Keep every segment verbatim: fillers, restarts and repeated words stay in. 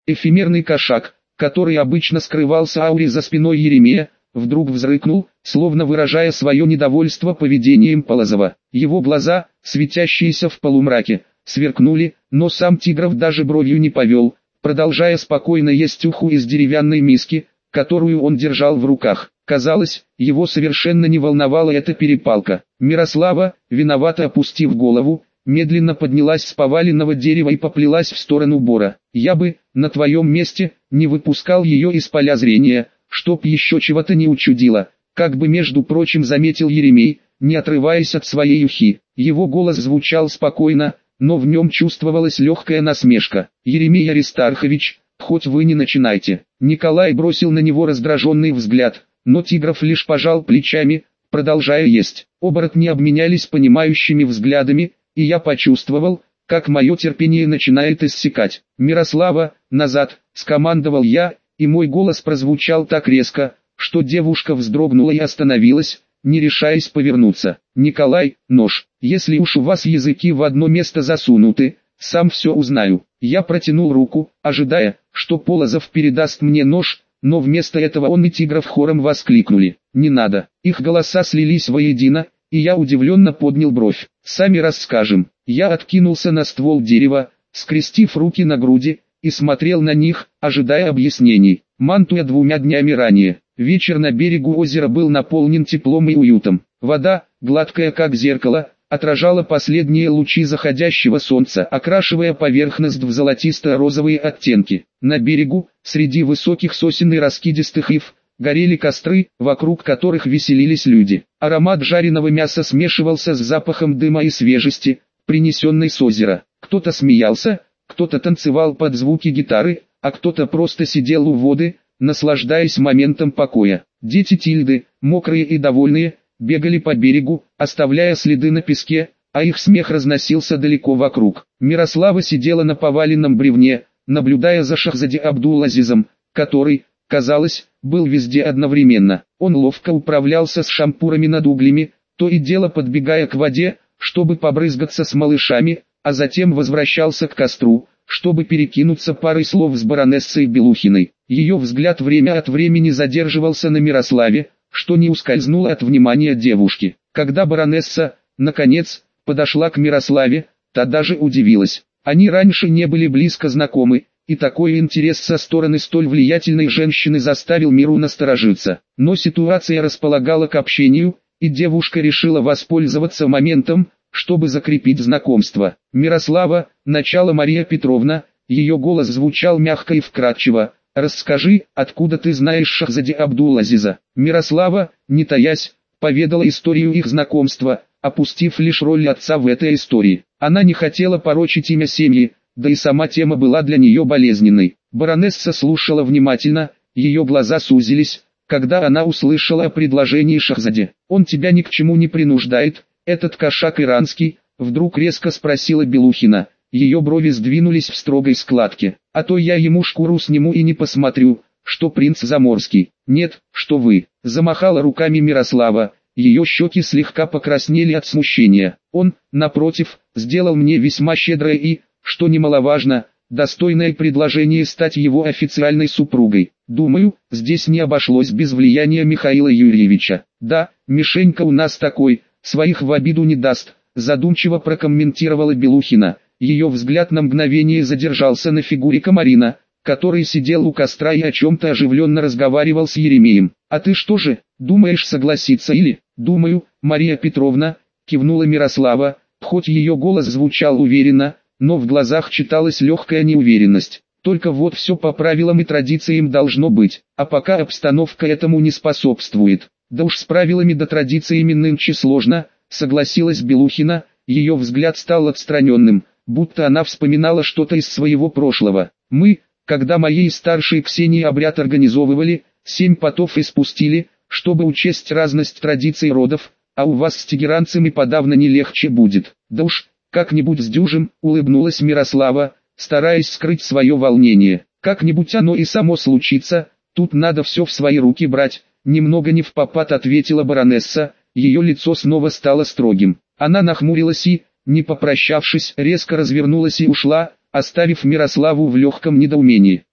Эфемерный кошак, который обычно скрывался ауре за спиной Еремея, вдруг взрыкнул, словно выражая свое недовольство поведением Полозова. Его глаза, светящиеся в полумраке, сверкнули, но сам Тигров даже бровью не повел, продолжая спокойно есть уху из деревянной миски, которую он держал в руках. Казалось, его совершенно не волновала эта перепалка. Мирослава, виновато опустив голову, медленно поднялась с поваленного дерева и поплелась в сторону бора. «Я бы, на твоем месте, не выпускал ее из поля зрения, чтоб еще чего-то не учудило», как бы между прочим заметил Еремей, не отрываясь от своей ухи. Его голос звучал спокойно, но в нем чувствовалась легкая насмешка. «Еремей Аристархович, хоть вы не начинайте». Николай бросил на него раздраженный взгляд, но Тигров лишь пожал плечами, продолжая есть. Оборотни обменялись понимающими взглядами, и я почувствовал, как мое терпение начинает иссякать. «Мирослава, назад!» — скомандовал я, и мой голос прозвучал так резко, что девушка вздрогнула и остановилась, не решаясь повернуться. «Николай, нож, если уж у вас языки в одно место засунуты, сам все узнаю». Я протянул руку, ожидая, что Полозов передаст мне нож, но вместо этого он и Тигров хором воскликнули: «Не надо!» Их голоса слились воедино, и я удивленно поднял бровь. «Сами расскажем». Я откинулся на ствол дерева, скрестив руки на груди, и смотрел на них, ожидая объяснений. Мантуя двумя днями ранее, вечер на берегу озера был наполнен теплом и уютом. Вода, гладкая как зеркало, отражала последние лучи заходящего солнца, окрашивая поверхность в золотисто-розовые оттенки. На берегу, среди высоких сосен и раскидистых ив, горели костры, вокруг которых веселились люди. Аромат жареного мяса смешивался с запахом дыма и свежести, принесенной с озера. Кто-то смеялся, кто-то танцевал под звуки гитары, а кто-то просто сидел у воды, наслаждаясь моментом покоя. Дети Тильды, мокрые и довольные, бегали по берегу, оставляя следы на песке, а их смех разносился далеко вокруг. Мирослава сидела на поваленном бревне, наблюдая за Шахзаде Абдул-Азизом, который, казалось, был везде одновременно. Он ловко управлялся с шампурами над углями, то и дело подбегая к воде, чтобы побрызгаться с малышами, а затем возвращался к костру, чтобы перекинуться парой слов с баронессой Белухиной. Ее взгляд время от времени задерживался на Мирославе, что не ускользнуло от внимания девушки. Когда баронесса, наконец, подошла к Мирославе, та даже удивилась. Они раньше не были близко знакомы, и такой интерес со стороны столь влиятельной женщины заставил Миру насторожиться. Но ситуация располагала к общению, и девушка решила воспользоваться моментом, чтобы закрепить знакомство. «Мирослава, начало Мария Петровна», ее голос звучал мягко и вкрадчиво. «Расскажи, откуда ты знаешь Шахзаде Абдул-Азиза?» Мирослава, не таясь, поведала историю их знакомства, опустив лишь роль отца в этой истории. Она не хотела порочить имя семьи, да и сама тема была для нее болезненной. Баронесса слушала внимательно, ее глаза сузились, когда она услышала о предложении Шахзаде. «Он тебя ни к чему не принуждает, этот кошак иранский?» Вдруг резко спросила Белухина. Ее брови сдвинулись в строгой складке. «А то я ему шкуру сниму и не посмотрю, что принц заморский». «Нет, что вы!» — замахала руками Мирослава. Ее щеки слегка покраснели от смущения. «Он, напротив, сделал мне весьма щедрое и, что немаловажно, достойное предложение стать его официальной супругой. Думаю, здесь не обошлось без влияния Михаила Юрьевича. Да, Мишенька у нас такой, своих в обиду не даст», — задумчиво прокомментировала Белухина. Ее взгляд на мгновение задержался на фигуре Комарина, который сидел у костра и о чем-то оживленно разговаривал с Еремеем. «А ты что же, думаешь согласиться или?» «Думаю, Мария Петровна», — кивнула Мирослава, хоть ее голос звучал уверенно, но в глазах читалась легкая неуверенность. «Только вот все по правилам и традициям должно быть, а пока обстановка этому не способствует». «Да уж с правилами да традициями нынче сложно», — согласилась Белухина, ее взгляд стал отстраненным, будто она вспоминала что-то из своего прошлого. «Мы, когда моей старшей Ксении обряд организовывали, семь потов испустили, чтобы учесть разность традиций родов, а у вас с тегеранцем и подавно не легче будет». «Да уж, как-нибудь сдюжим», — улыбнулась Мирослава, стараясь скрыть свое волнение. «Как-нибудь оно и само случится, тут надо все в свои руки брать», — немного не впопад ответила баронесса, ее лицо снова стало строгим. Она нахмурилась и, не попрощавшись, резко развернулась и ушла, оставив Мирославу в легком недоумении.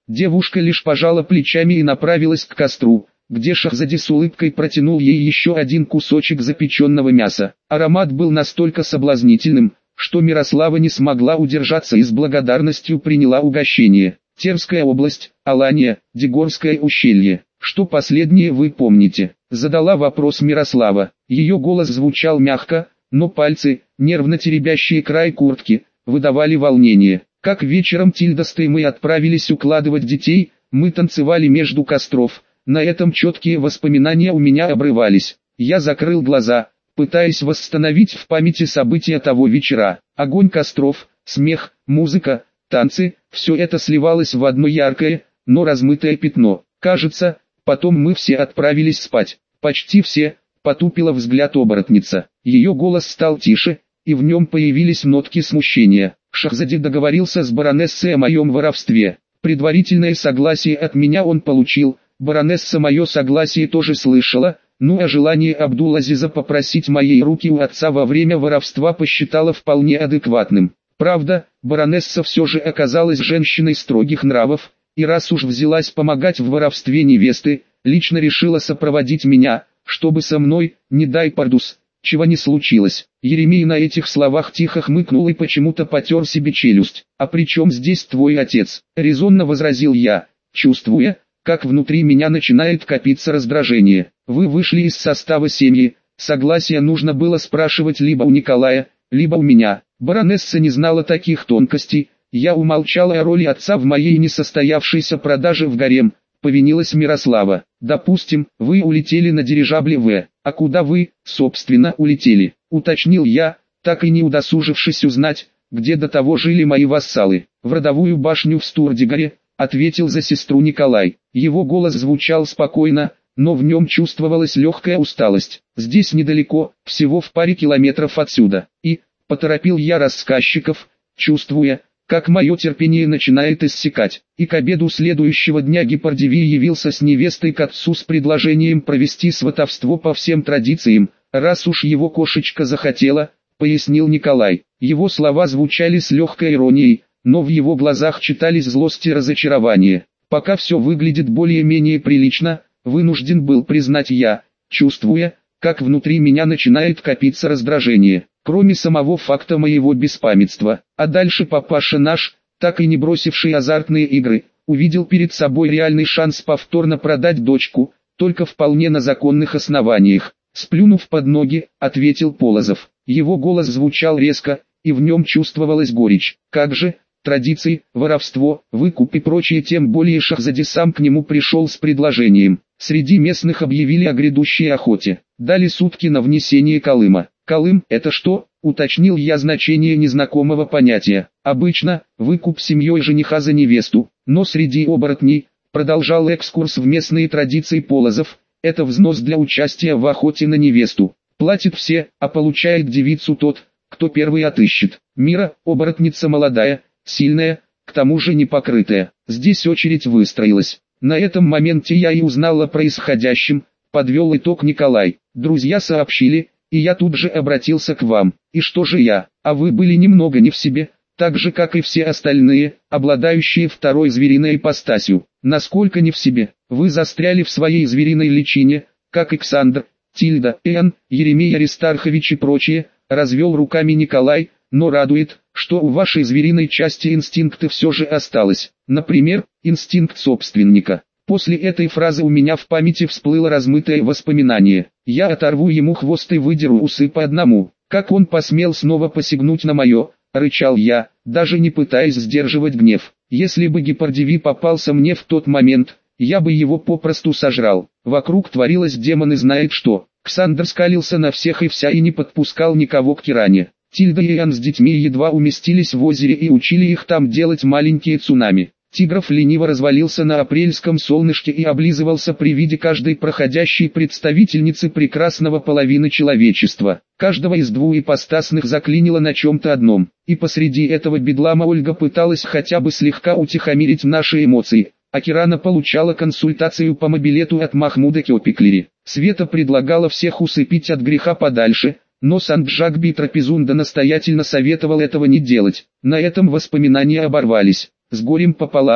Девушка лишь пожала плечами и направилась к костру, где Шахзади с улыбкой протянул ей еще один кусочек запеченного мяса. Аромат был настолько соблазнительным, что Мирослава не смогла удержаться и с благодарностью приняла угощение. Терская область, Алания, Дегорское ущелье. Что последнее вы помните? Задала вопрос Мирослава. Ее голос звучал мягко, но пальцы, нервно теребящие край куртки, выдавали волнение. Как вечером Тильда с Теймой отправились укладывать детей, мы танцевали между костров. На этом четкие воспоминания у меня обрывались. Я закрыл глаза, пытаясь восстановить в памяти события того вечера. Огонь костров, смех, музыка, танцы – все это сливалось в одно яркое, но размытое пятно. Кажется, потом мы все отправились спать. Почти все, потупила взгляд оборотница. Ее голос стал тише, и в нем появились нотки смущения. Шахзади договорился с баронессой о моем воровстве. Предварительное согласие от меня он получил. Баронесса мое согласие тоже слышала, ну а желание Абдул-Азиза попросить моей руки у отца во время воровства посчитала вполне адекватным. Правда, баронесса все же оказалась женщиной строгих нравов, и раз уж взялась помогать в воровстве невесты, лично решила сопроводить меня, чтобы со мной, не дай пардус, чего не случилось. Еремей на этих словах тихо хмыкнул и почему-то потер себе челюсть. «А при чем здесь твой отец?» — резонно возразил я, чувствуя, как внутри меня начинает копиться раздражение. «Вы вышли из состава семьи, согласие нужно было спрашивать либо у Николая, либо у меня». Баронесса не знала таких тонкостей, я умолчала о роли отца в моей несостоявшейся продаже в гарем, повинилась Мирослава. «Допустим, вы улетели на дирижабле В. А куда вы, собственно, улетели?» — уточнил я, так и не удосужившись узнать, где до того жили мои вассалы. «В родовую башню в Стурдигаре», — ответил за сестру Николай. Его голос звучал спокойно, но в нем чувствовалась легкая усталость. «Здесь недалеко, всего в паре километров отсюда». И, поторопил я рассказчиков, чувствуя, как мое терпение начинает иссякать. И к обеду следующего дня Гепардивий явился с невестой к отцу с предложением провести сватовство по всем традициям, раз уж его кошечка захотела, пояснил Николай. Его слова звучали с легкой иронией, но в его глазах читались злость и разочарование. «Пока все выглядит более-менее прилично», вынужден был признать я, чувствуя, как внутри меня начинает копиться раздражение. Кроме самого факта моего беспамятства. А дальше папаша наш, так и не бросивший азартные игры, увидел перед собой реальный шанс повторно продать дочку, только вполне на законных основаниях. «Сплюнув под ноги», ответил Полозов. Его голос звучал резко, и в нем чувствовалась горечь. «Как же, традиции, воровство, выкуп и прочее, тем более Шахзади сам к нему пришел с предложением. Среди местных объявили о грядущей охоте. Дали сутки на внесение Колыма». «Колым — это что?» — уточнил я значение незнакомого понятия. «Обычно, выкуп семьей жениха за невесту, но среди оборотней, продолжал экскурс в местные традиции Полозов, это взнос для участия в охоте на невесту. Платит все, а получает девицу тот, кто первый отыщет. Мира, оборотница молодая, сильная, к тому же не покрытая. Здесь очередь выстроилась. На этом моменте я и узнал о происходящем», — подвел итог Николай. «Друзья сообщили, и я тут же обратился к вам. И что же я? А вы были немного не в себе, так же как и все остальные, обладающие второй звериной ипостасью. Насколько не в себе? Вы застряли в своей звериной личине, как Александр, Тильда, Иоанн, Еремей Аристархович и прочие», развел руками Николай, «но радует, что у вашей звериной части инстинкты все же осталось. Например, инстинкт собственника». После этой фразы у меня в памяти всплыло размытое воспоминание. «Я оторву ему хвост и выдеру усы по одному». «Как он посмел снова посягнуть на мое?» — рычал я, даже не пытаясь сдерживать гнев. «Если бы Гепардивий попался мне в тот момент, я бы его попросту сожрал». Вокруг творилось демоны знает что. Ксандр скалился на всех и вся и не подпускал никого к Киране. Тильда и Иоанн с детьми едва уместились в озере и учили их там делать маленькие цунами. Тигров лениво развалился на апрельском солнышке и облизывался при виде каждой проходящей представительницы прекрасного половины человечества. Каждого из двуипостасных заклинило на чем-то одном. И посреди этого бедлама Ольга пыталась хотя бы слегка утихомирить наши эмоции, а Кирана получала консультацию по мобилету от Махмуда Кёпиклери. Света предлагала всех усыпить от греха подальше, но Санджакби Трапезунда настоятельно советовал этого не делать. На этом воспоминания оборвались. С горем пополам,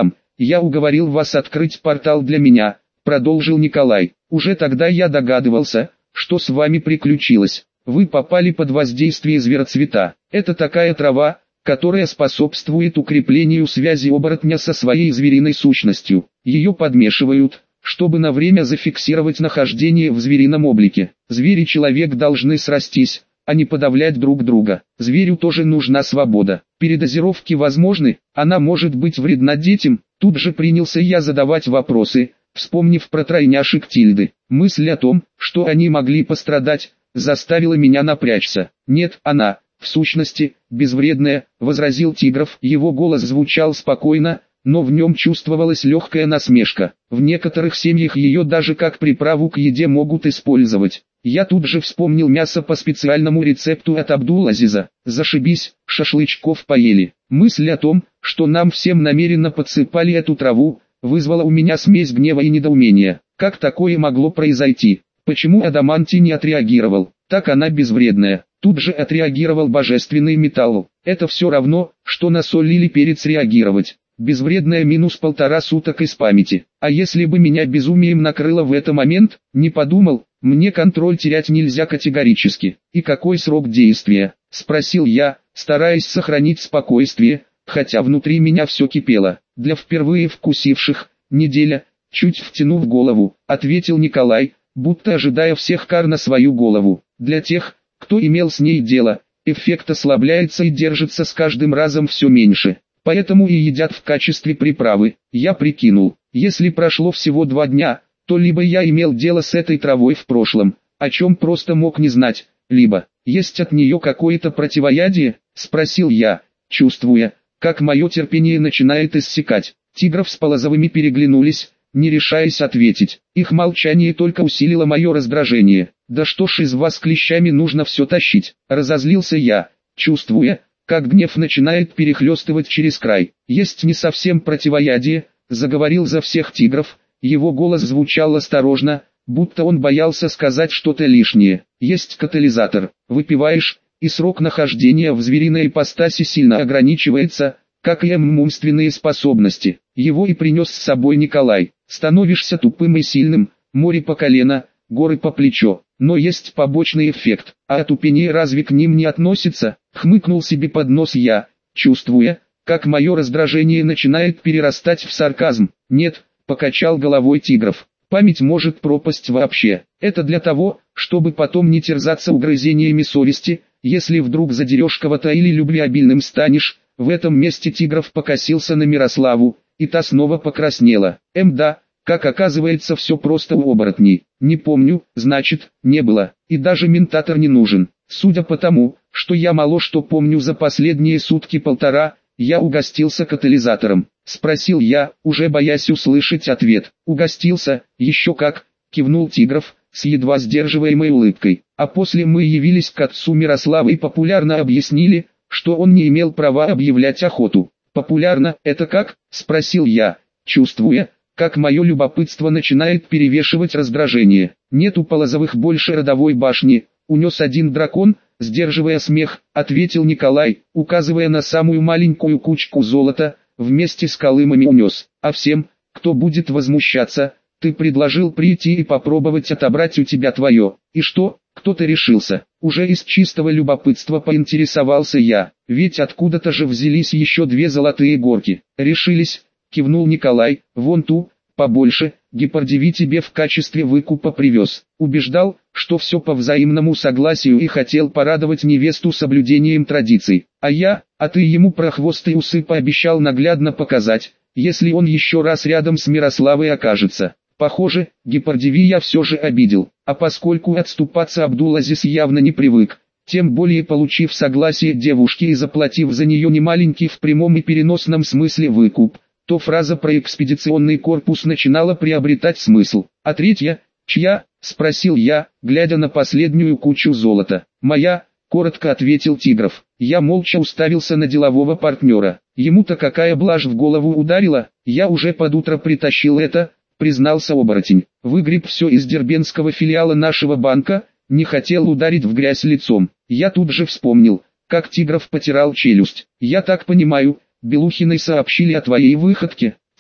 я уговорил вас открыть портал для меня, продолжил Николай. Уже тогда я догадывался, что с вами приключилось. Вы попали под воздействие звероцвета. Это такая трава, которая способствует укреплению связи оборотня со своей звериной сущностью. Ее подмешивают, чтобы на время зафиксировать нахождение в зверином облике. Зверь и человек должны срастись, а не подавлять друг друга. Зверю тоже нужна свобода. Передозировки возможны, она может быть вредна детям. Тут же принялся я задавать вопросы, вспомнив про тройняшек Тильды. Мысль о том, что они могли пострадать, заставила меня напрячься. Нет, она, в сущности, безвредная, возразил Тигров. Его голос звучал спокойно, но в нем чувствовалась легкая насмешка. В некоторых семьях ее даже как приправу к еде могут использовать. Я тут же вспомнил мясо по специальному рецепту от Абдул-Азиза. Зашибись, шашлычков поели. Мысль о том, что нам всем намеренно подсыпали эту траву, вызвала у меня смесь гнева и недоумения. Как такое могло произойти? Почему Адамантий не отреагировал? Так она безвредная. Тут же отреагировал божественный металл. Это все равно, что на соль или перец реагировать. Безвредная минус полтора суток из памяти. А если бы меня безумием накрыло в этот момент, не подумал, мне контроль терять нельзя категорически. И какой срок действия? Спросил я, стараясь сохранить спокойствие, хотя внутри меня все кипело. Для впервые вкусивших, неделя, чуть втянув голову, ответил Николай, будто ожидая всех кар на свою голову. Для тех, кто имел с ней дело, эффект ослабляется и держится с каждым разом все меньше. Поэтому и едят в качестве приправы. Я прикинул, если прошло всего два дня, то либо я имел дело с этой травой в прошлом, о чем просто мог не знать, либо есть от нее какое-то противоядие, спросил я, чувствуя, как мое терпение начинает иссякать. Тигров с Полозовыми переглянулись, не решаясь ответить. Их молчание только усилило мое раздражение. Да что ж из вас клещами нужно все тащить, разозлился я, чувствуя, как гнев начинает перехлестывать через край. Есть не совсем противоядие, заговорил за всех Тигров, его голос звучал осторожно, будто он боялся сказать что-то лишнее. Есть катализатор, выпиваешь, и срок нахождения в звериной ипостаси сильно ограничивается, как и умственные способности. Его и принес с собой Николай. Становишься тупым и сильным, море по колено, горы по плечо. Но есть побочный эффект, а отупение разве к ним не относится? Хмыкнул себе под нос я, чувствуя, как мое раздражение начинает перерастать в сарказм. Нет, покачал головой Тигров. Память может пропасть вообще. Это для того, чтобы потом не терзаться угрызениями совести, если вдруг задерешь кого-то или любвеобильным станешь. В этом месте Тигров покосился на Мирославу, и та снова покраснела. Эм да, как оказывается все просто у оборотней. Не помню, значит, не было, и даже ментатор не нужен. Судя по тому, что я мало что помню за последние сутки-полтора, я угостился катализатором. Спросил я, уже боясь услышать ответ. Угостился, еще как, кивнул Тигров, с едва сдерживаемой улыбкой. А после мы явились к отцу Мирославы и популярно объяснили, что он не имел права объявлять охоту. Популярно, это как? Спросил я, чувствуя, как мое любопытство начинает перевешивать раздражение. Нет у Полозовых больше родовой башни, унес один дракон, сдерживая смех, ответил Николай, указывая на самую маленькую кучку золота, вместе с колымами унес. А всем, кто будет возмущаться, ты предложил прийти и попробовать отобрать у тебя твое. И что, кто-то решился? Уже из чистого любопытства поинтересовался я, ведь откуда-то же взялись еще две золотые горки. Решились, кивнул Николай, вон ту, побольше, Гепардиви тебе в качестве выкупа привез. Убеждал, что все по взаимному согласию и хотел порадовать невесту соблюдением традиций. А я, а ты ему про хвост и усы пообещал наглядно показать, если он еще раз рядом с Мирославой окажется. Похоже, Гепардиви я все же обидел, а поскольку отступаться Абдул-Азиз явно не привык, тем более получив согласие девушки и заплатив за нее немаленький в прямом и переносном смысле выкуп, то фраза про экспедиционный корпус начинала приобретать смысл. А третья, чья, спросил я, глядя на последнюю кучу золота. Моя, коротко ответил Тигров. Я молча уставился на делового партнера. Ему-то какая блажь в голову ударила, я уже под утро притащил это, признался оборотень. Выгреб все из дербентского филиала нашего банка, не хотел ударить в грязь лицом. Я тут же вспомнил, как Тигров потирал челюсть. Я так понимаю, Белухиной сообщили о твоей выходке.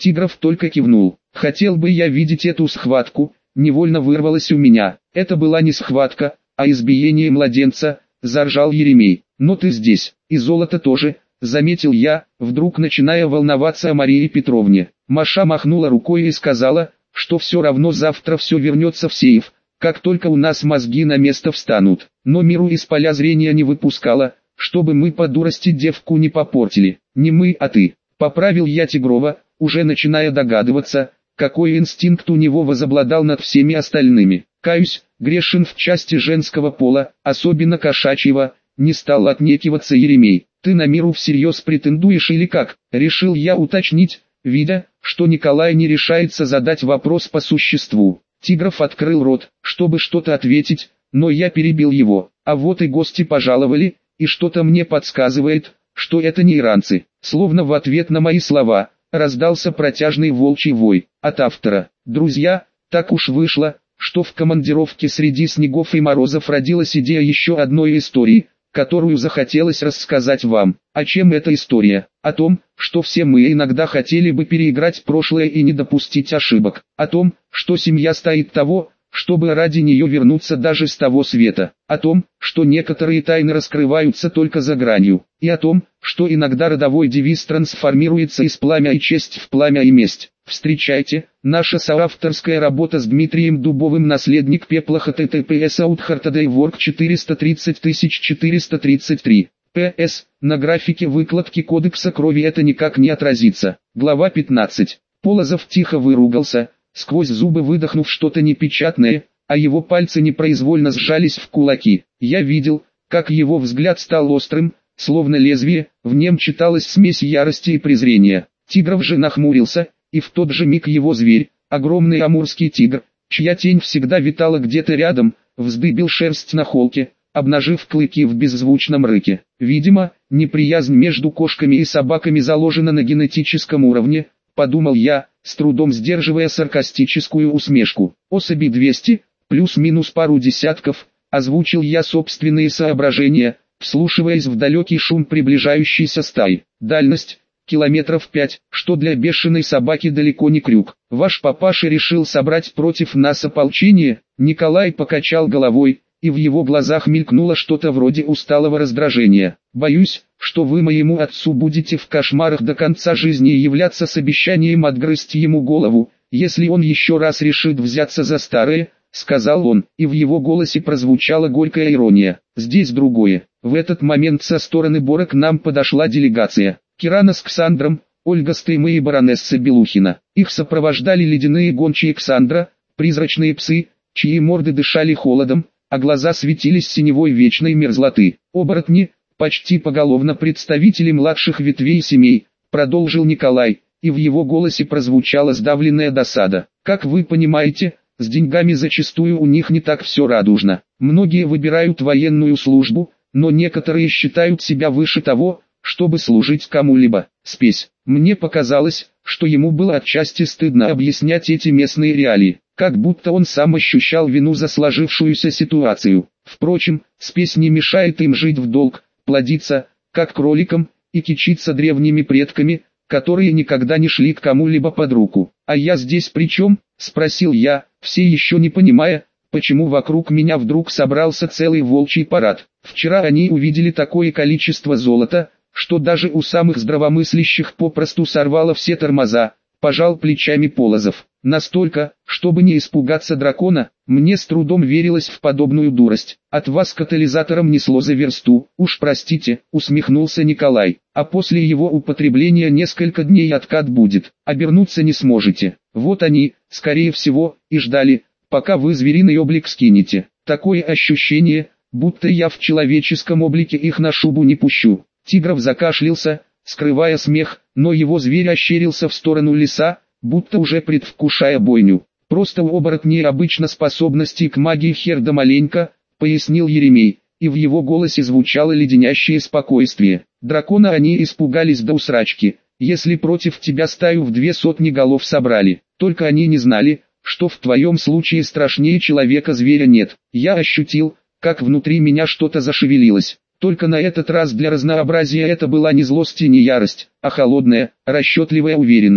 Тигров только кивнул. Хотел бы я видеть эту схватку, невольно вырвалось у меня. Это была не схватка, а избиение младенца, заржал Еремей. Но ты здесь, и золото тоже, заметил я, вдруг начиная волноваться о Марии Петровне. Маша махнула рукой и сказала, что все равно завтра все вернется в сейф, как только у нас мозги на место встанут. Но Миру из поля зрения не выпускала, чтобы мы по дурости девку не попортили. Не мы, а ты. Поправил я Тигрова, уже начиная догадываться, какой инстинкт у него возобладал над всеми остальными. Каюсь, грешен в части женского пола, особенно кошачьего, не стал отнекиваться Еремей. Ты на Миру всерьез претендуешь или как? Решил я уточнить, видя, что Николай не решается задать вопрос по существу. Тигров открыл рот, чтобы что-то ответить, но я перебил его. А вот и гости пожаловали, и что-то мне подсказывает, что это не иранцы. Словно в ответ на мои слова, раздался протяжный волчий вой. От автора. Друзья, так уж вышло, что в командировке среди снегов и морозов родилась идея еще одной истории, которую захотелось рассказать вам. А чем эта история? О том, что все мы иногда хотели бы переиграть прошлое и не допустить ошибок. О том, что семья стоит того, чтобы ради нее вернуться даже с того света. О том, что некоторые тайны раскрываются только за гранью. И о том, что иногда родовой девиз трансформируется из пламя и честь в пламя и месть. Встречайте, наша соавторская работа с Дмитрием Дубовым, наследник пепла, https outhartodaywork четыреста тридцать тысяч четыреста тридцать три. пэ эс, на графике выкладки кодекса крови это никак не отразится. Глава пятнадцать. Полозов тихо выругался, сквозь зубы выдохнув что-то непечатное, а его пальцы непроизвольно сжались в кулаки. Я видел, как его взгляд стал острым, словно лезвие, в нем читалась смесь ярости и презрения. Тигров же нахмурился, и в тот же миг его зверь, огромный амурский тигр, чья тень всегда витала где-то рядом, вздыбил шерсть на холке, обнажив клыки в беззвучном рыке. Видимо, неприязнь между кошками и собаками заложена на генетическом уровне, подумал я, с трудом сдерживая саркастическую усмешку. Особи двести, плюс-минус пару десятков, озвучил я собственные соображения, вслушиваясь в далекий шум приближающейся стаи. Дальность километров пять, что для бешеной собаки далеко не крюк. Ваш папаша решил собрать против нас ополчение? Николай покачал головой, и в его глазах мелькнуло что-то вроде усталого раздражения. Боюсь, что вы моему отцу будете в кошмарах до конца жизни и являться с обещанием отгрызть ему голову, если он еще раз решит взяться за старое, сказал он, и в его голосе прозвучала горькая ирония. Здесь другое. В этот момент со стороны Бора к нам подошла делегация. Кирана с Ксандром, Ольга Стеймы и баронесса Белухина. Их сопровождали ледяные гончие Ксандра, призрачные псы, чьи морды дышали холодом, а глаза светились синевой вечной мерзлоты. Оборотни, почти поголовно представители младших ветвей семей, продолжил Николай, и в его голосе прозвучала сдавленная досада. Как вы понимаете, с деньгами зачастую у них не так все радужно. Многие выбирают военную службу, но некоторые считают себя выше того, чтобы служить кому-либо. Спесь. Мне показалось, что ему было отчасти стыдно объяснять эти местные реалии, как будто он сам ощущал вину за сложившуюся ситуацию. Впрочем, спесь не мешает им жить в долг, плодиться, как кроликам, и кичиться древними предками, которые никогда не шли к кому-либо под руку. «А я здесь при чем?» – спросил я, все еще не понимая, почему вокруг меня вдруг собрался целый волчий парад. Вчера они увидели такое количество золота, что даже у самых здравомыслящих попросту сорвало все тормоза, пожал плечами Полозов. Настолько, чтобы не испугаться дракона, мне с трудом верилось в подобную дурость. От вас катализатором несло за версту, уж простите, усмехнулся Николай. А после его употребления несколько дней откат будет, обернуться не сможете. Вот они, скорее всего, и ждали, пока вы звериный облик скинете. Такое ощущение, будто я в человеческом облике их на шубу не пущу. Тигров закашлялся, скрывая смех, но его зверь ощерился в сторону леса, будто уже предвкушая бойню. Просто у оборотней обычно способности к магии хер да маленько, пояснил Еремей, и в его голосе звучало леденящее спокойствие. Дракона они испугались до усрачки, если против тебя стаю в две сотни голов собрали. Только они не знали, что в твоем случае страшнее человека зверя нет. Я ощутил, как внутри меня что-то зашевелилось. Только на этот раз для разнообразия это была не злость и не ярость, а холодная, расчетливая уверенность.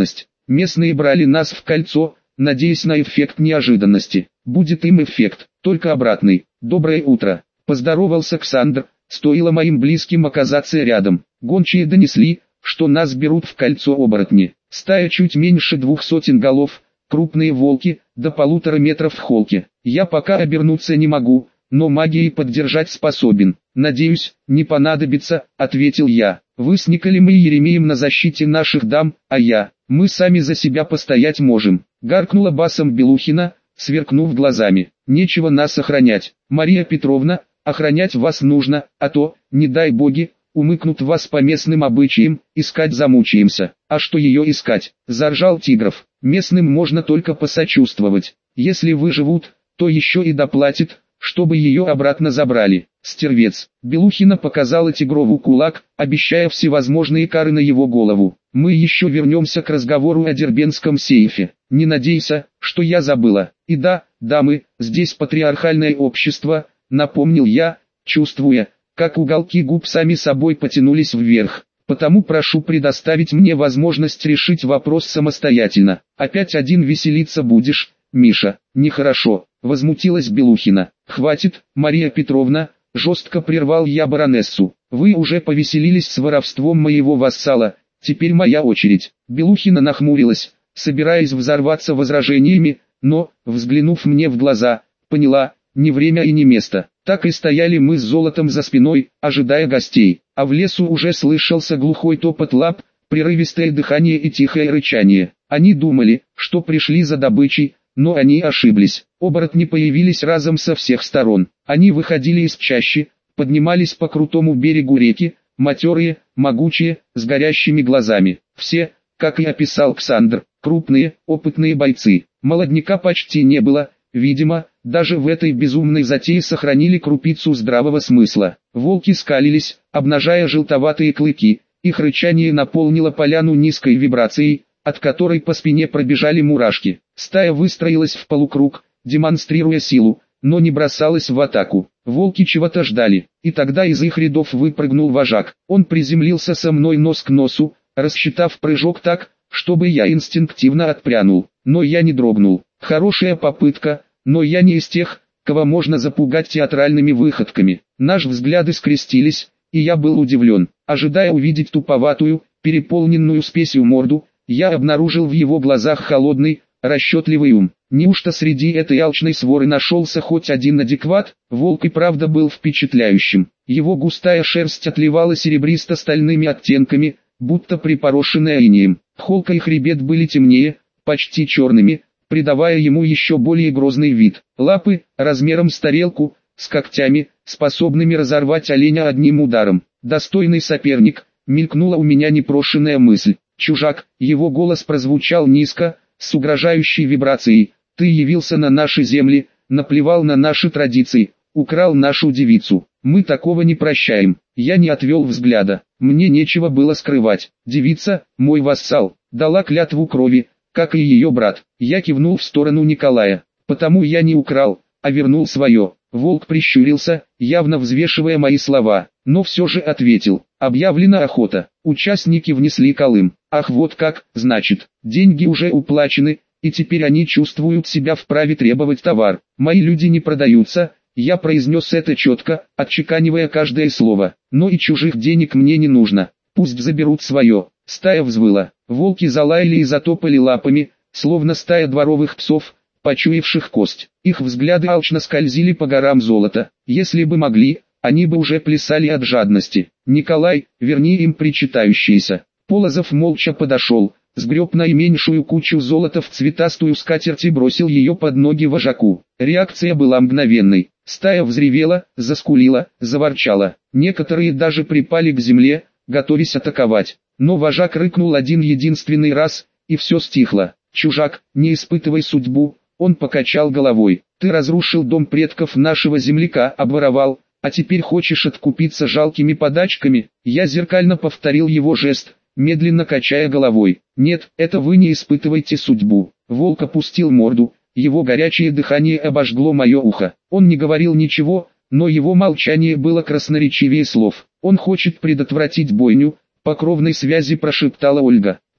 Местные брали нас в кольцо, надеясь на эффект неожиданности. Будет им эффект, только обратный. «Доброе утро», — поздоровался Ксандр, стоило моим близким оказаться рядом. Гончие донесли, что нас берут в кольцо оборотни. Стая чуть меньше двух сотен голов, крупные волки, до полутора метров в холке. Я пока обернуться не могу, но магией поддержать способен. «Надеюсь, не понадобится», — ответил я. «Вы с Николем и Еремеем на защите наших дам, а я, мы сами за себя постоять можем», — гаркнула басом Белухина, сверкнув глазами. «Нечего нас охранять, Мария Петровна, охранять вас нужно, а то, не дай боги, умыкнут вас по местным обычаям, искать замучаемся». «А что ее искать?» — заржал Тигров. «Местным можно только посочувствовать. Если выживут, то еще и доплатят, чтобы ее обратно забрали». «Стервец!» Белухина показала Тигрову кулак, обещая всевозможные кары на его голову. «Мы еще вернемся к разговору о дербентском сейфе. Не надейся, что я забыла. И да, дамы, здесь патриархальное общество», — напомнил я, чувствуя, как уголки губ сами собой потянулись вверх. «Потому прошу предоставить мне возможность решить вопрос самостоятельно. Опять один веселиться будешь, Миша?» «Нехорошо», — возмутилась Белухина. «Хватит, Мария Петровна», — жестко прервал я баронессу. «Вы уже повеселились с воровством моего вассала, теперь моя очередь». Белухина нахмурилась, собираясь взорваться возражениями, но, взглянув мне в глаза, поняла, не время и не место. Так и стояли мы с золотом за спиной, ожидая гостей, а в лесу уже слышался глухой топот лап, прерывистое дыхание и тихое рычание. Они думали, что пришли за добычей, но они ошиблись. Оборотни появились разом со всех сторон. Они выходили из чащи, поднимались по крутому берегу реки, матерые, могучие, с горящими глазами. Все, как и описал Ксандр, крупные, опытные бойцы. Молодняка почти не было, видимо, даже в этой безумной затее сохранили крупицу здравого смысла. Волки скалились, обнажая желтоватые клыки, их рычание наполнило поляну низкой вибрацией, от которой по спине пробежали мурашки. Стая выстроилась в полукруг, демонстрируя силу, но не бросалась в атаку. Волки чего-то ждали, и тогда из их рядов выпрыгнул вожак. Он приземлился со мной нос к носу, рассчитав прыжок так, чтобы я инстинктивно отпрянул. Но я не дрогнул. Хорошая попытка, но я не из тех, кого можно запугать театральными выходками. Наши взгляды скрестились, и я был удивлен. Ожидая увидеть туповатую, переполненную спесью морду, я обнаружил в его глазах холодный, расчетливый ум. Неужто среди этой алчной своры нашелся хоть один адекват? Волк и правда был впечатляющим. Его густая шерсть отливала серебристо-стальными оттенками, будто припорошенная инеем. Холка и хребет были темнее, почти черными, придавая ему еще более грозный вид. Лапы, размером с тарелку, с когтями, способными разорвать оленя одним ударом. Достойный соперник, мелькнула у меня непрошенная мысль. «Чужак», его голос прозвучал низко, с угрожающей вибрацией. «Ты явился на наши земли, наплевал на наши традиции, украл нашу девицу. Мы такого не прощаем». Я не отвел взгляда. Мне нечего было скрывать. Девица, мой вассал, дала клятву крови, как и ее брат. Я кивнул в сторону Николая. «Потому я не украл, а вернул свое». Волк прищурился, явно взвешивая мои слова, но все же ответил. «Объявлена охота». Участники внесли колым. «Ах, вот как, значит, деньги уже уплачены, и теперь они чувствуют себя вправе требовать товар. Мои люди не продаются». Я произнес это четко, отчеканивая каждое слово. «Но и чужих денег мне не нужно. Пусть заберут свое». Стая взвыла. Волки залаяли и затопали лапами, словно стая дворовых псов, почуявших кость. Их взгляды алчно скользили по горам золота. Если бы могли, они бы уже плясали от жадности. «Николай, верни им причитающиеся». Полозов молча подошел, сгреб наименьшую кучу золота в цветастую скатерть и бросил ее под ноги вожаку. Реакция была мгновенной. Стая взревела, заскулила, заворчала. Некоторые даже припали к земле, готовясь атаковать. Но вожак рыкнул один единственный раз, и все стихло. «Чужак, не испытывай судьбу», он покачал головой. «Ты разрушил дом предков нашего земляка, обворовал, а теперь хочешь откупиться жалкими подачками?» Я зеркально повторил его жест, медленно качая головой. «Нет, это вы не испытываете судьбу». Волк опустил морду, его горячее дыхание обожгло мое ухо. Он не говорил ничего, но его молчание было красноречивее слов. «Он хочет предотвратить бойню», по кровной связи прошептала Ольга.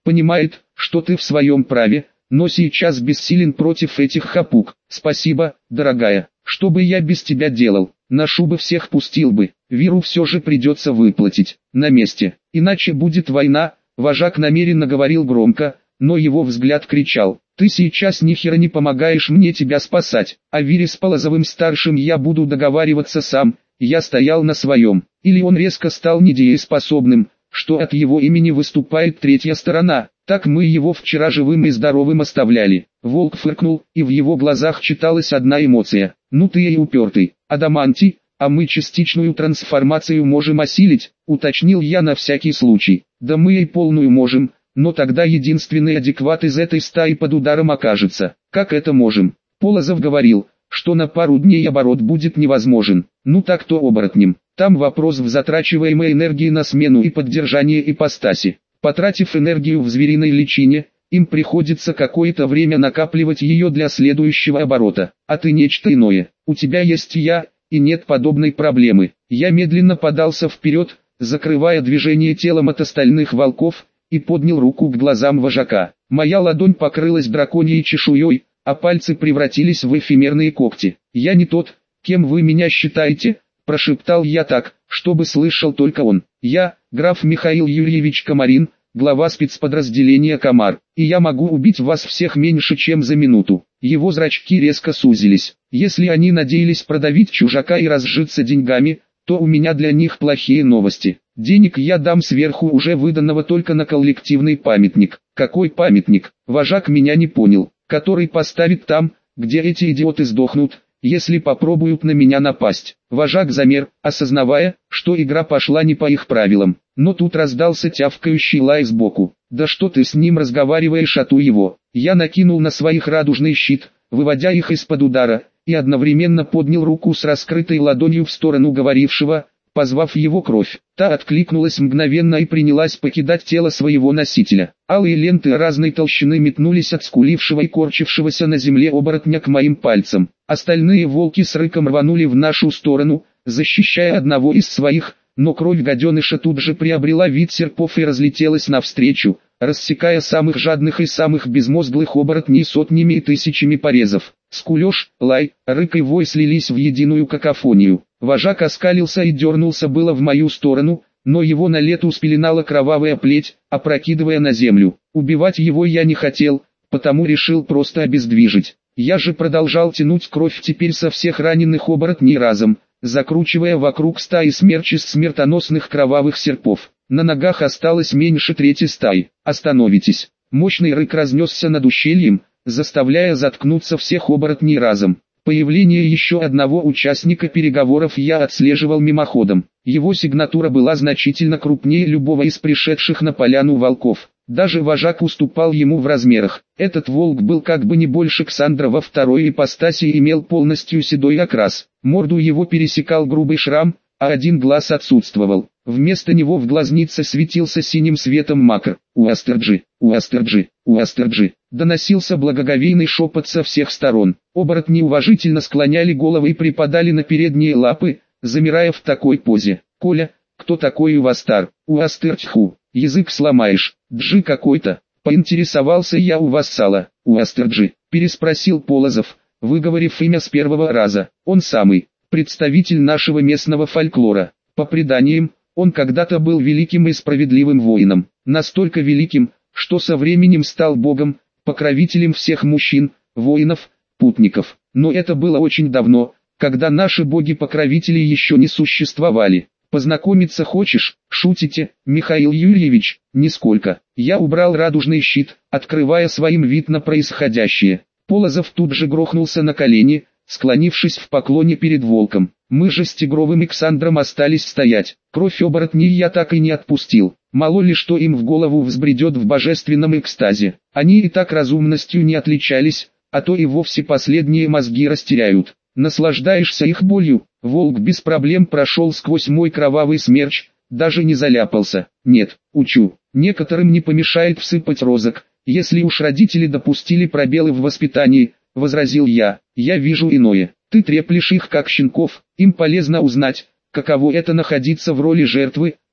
Понимает, что ты в своем праве, но сейчас бессилен против этих хапук. Спасибо, дорогая. Что бы я без тебя делал? На шубы всех пустил бы. Виру все же придется выплатить. На месте. Иначе будет война. Вожак намеренно говорил громко, но его взгляд кричал: ты сейчас ни хера не помогаешь мне тебя спасать. О Вире с Полозовым старшим я буду договариваться сам. Я стоял на своем. Или он резко стал недееспособным, что от его имени выступает третья сторона. Так мы его вчера живым и здоровым оставляли. Волк фыркнул, и в его глазах читалась одна эмоция. Ну ты и упертый. Адамантий, а мы частичную трансформацию можем осилить, уточнил я на всякий случай. Да мы и полную можем, но тогда единственный адекват из этой стаи под ударом окажется. Как это можем? Полозов говорил, что на пару дней оборот будет невозможен. Ну так то оборотнем. Там вопрос в затрачиваемой энергии на смену и поддержание ипостаси. Потратив энергию в звериной личине, им приходится какое-то время накапливать ее для следующего оборота. А ты нечто иное. У тебя есть я, и нет подобной проблемы. Я медленно подался вперед, закрывая движение телом от остальных волков, и поднял руку к глазам вожака. Моя ладонь покрылась драконьей чешуей, а пальцы превратились в эфемерные когти. «Я не тот, кем вы меня считаете», – прошептал я так, чтобы слышал только он. «Я, граф Михаил Юрьевич Комарин, глава спецподразделения «Комар», и я могу убить вас всех меньше чем за минуту». Его зрачки резко сузились. Если они надеялись продавить чужака и разжиться деньгами, то у меня для них плохие новости. Денег я дам сверху уже выданного только на коллективный памятник. Какой памятник? Вожак меня не понял. Который поставит там, где эти идиоты сдохнут, если попробуют на меня напасть. Вожак замер, осознавая, что игра пошла не по их правилам. Но тут раздался тявкающий лай сбоку. «Да что ты с ним разговариваешь, ату его!» Я накинул на своих радужный щит, выводя их из-под удара, и одновременно поднял руку с раскрытой ладонью в сторону говорившего, позвав его кровь. Та откликнулась мгновенно и принялась покидать тело своего носителя. Алые ленты разной толщины метнулись от скулившего и корчившегося на земле оборотня к моим пальцам. Остальные волки с рыком рванули в нашу сторону, защищая одного из своих, но кровь гаденыша тут же приобрела вид серпов и разлетелась навстречу, рассекая самых жадных и самых безмозглых оборотней сотнями и тысячами порезов. Скулёж, лай, рык и вой слились в единую какофонию. Вожак оскалился и дернулся было в мою сторону, но его на лету спеленала кровавая плеть, опрокидывая на землю. Убивать его я не хотел, потому решил просто обездвижить. Я же продолжал тянуть кровь теперь со всех раненых оборотней разом, закручивая вокруг стаи смерч из смертоносных кровавых серпов. На ногах осталось меньше трети стаи. «Остановитесь!» Мощный рык разнесся над ущельем, заставляя заткнуться всех оборотней разом. Появление еще одного участника переговоров я отслеживал мимоходом. Его сигнатура была значительно крупнее любого из пришедших на поляну волков. Даже вожак уступал ему в размерах. Этот волк был как бы не больше Ксандра во второй ипостаси и имел полностью седой окрас. Морду его пересекал грубый шрам, а один глаз отсутствовал. Вместо него в глазнице светился синим светом макр. «Уастерджи, Уастерджи, Уастерджи!» Доносился благоговейный шепот со всех сторон. Оборотни уважительно склоняли головы и припадали на передние лапы, замирая в такой позе. «Коля, кто такой Уастар? Уастерджху, язык сломаешь, джи какой-то!» Поинтересовался я у вассала. «Уастерджи», переспросил Полозов, выговорив имя с первого раза. «Он самый, представитель нашего местного фольклора. По преданиям, он когда-то был великим и справедливым воином. Настолько великим, что со временем стал богом, покровителем всех мужчин, воинов, путников. Но это было очень давно, когда наши боги-покровители еще не существовали. Познакомиться хочешь? Шутите, Михаил Юрьевич? Нисколько. Я убрал радужный щит, открывая своим вид на происходящее. Полозов тут же грохнулся на колени, склонившись в поклоне перед волком. Мы же с Тигровым и Ксандром остались стоять. Кровь оборотней я так и не отпустил. Мало ли что им в голову взбредет в божественном экстазе. Они и так разумностью не отличались, а то и вовсе последние мозги растеряют. Наслаждаешься их болью? Волк без проблем прошел сквозь мой кровавый смерч, даже не заляпался. Нет, учу. Некоторым не помешает всыпать розок, если уж родители допустили пробелы в воспитании, возразил я. Я вижу иное. Ты треплешь их как щенков, им полезно узнать, каково это находиться в роли жертвы,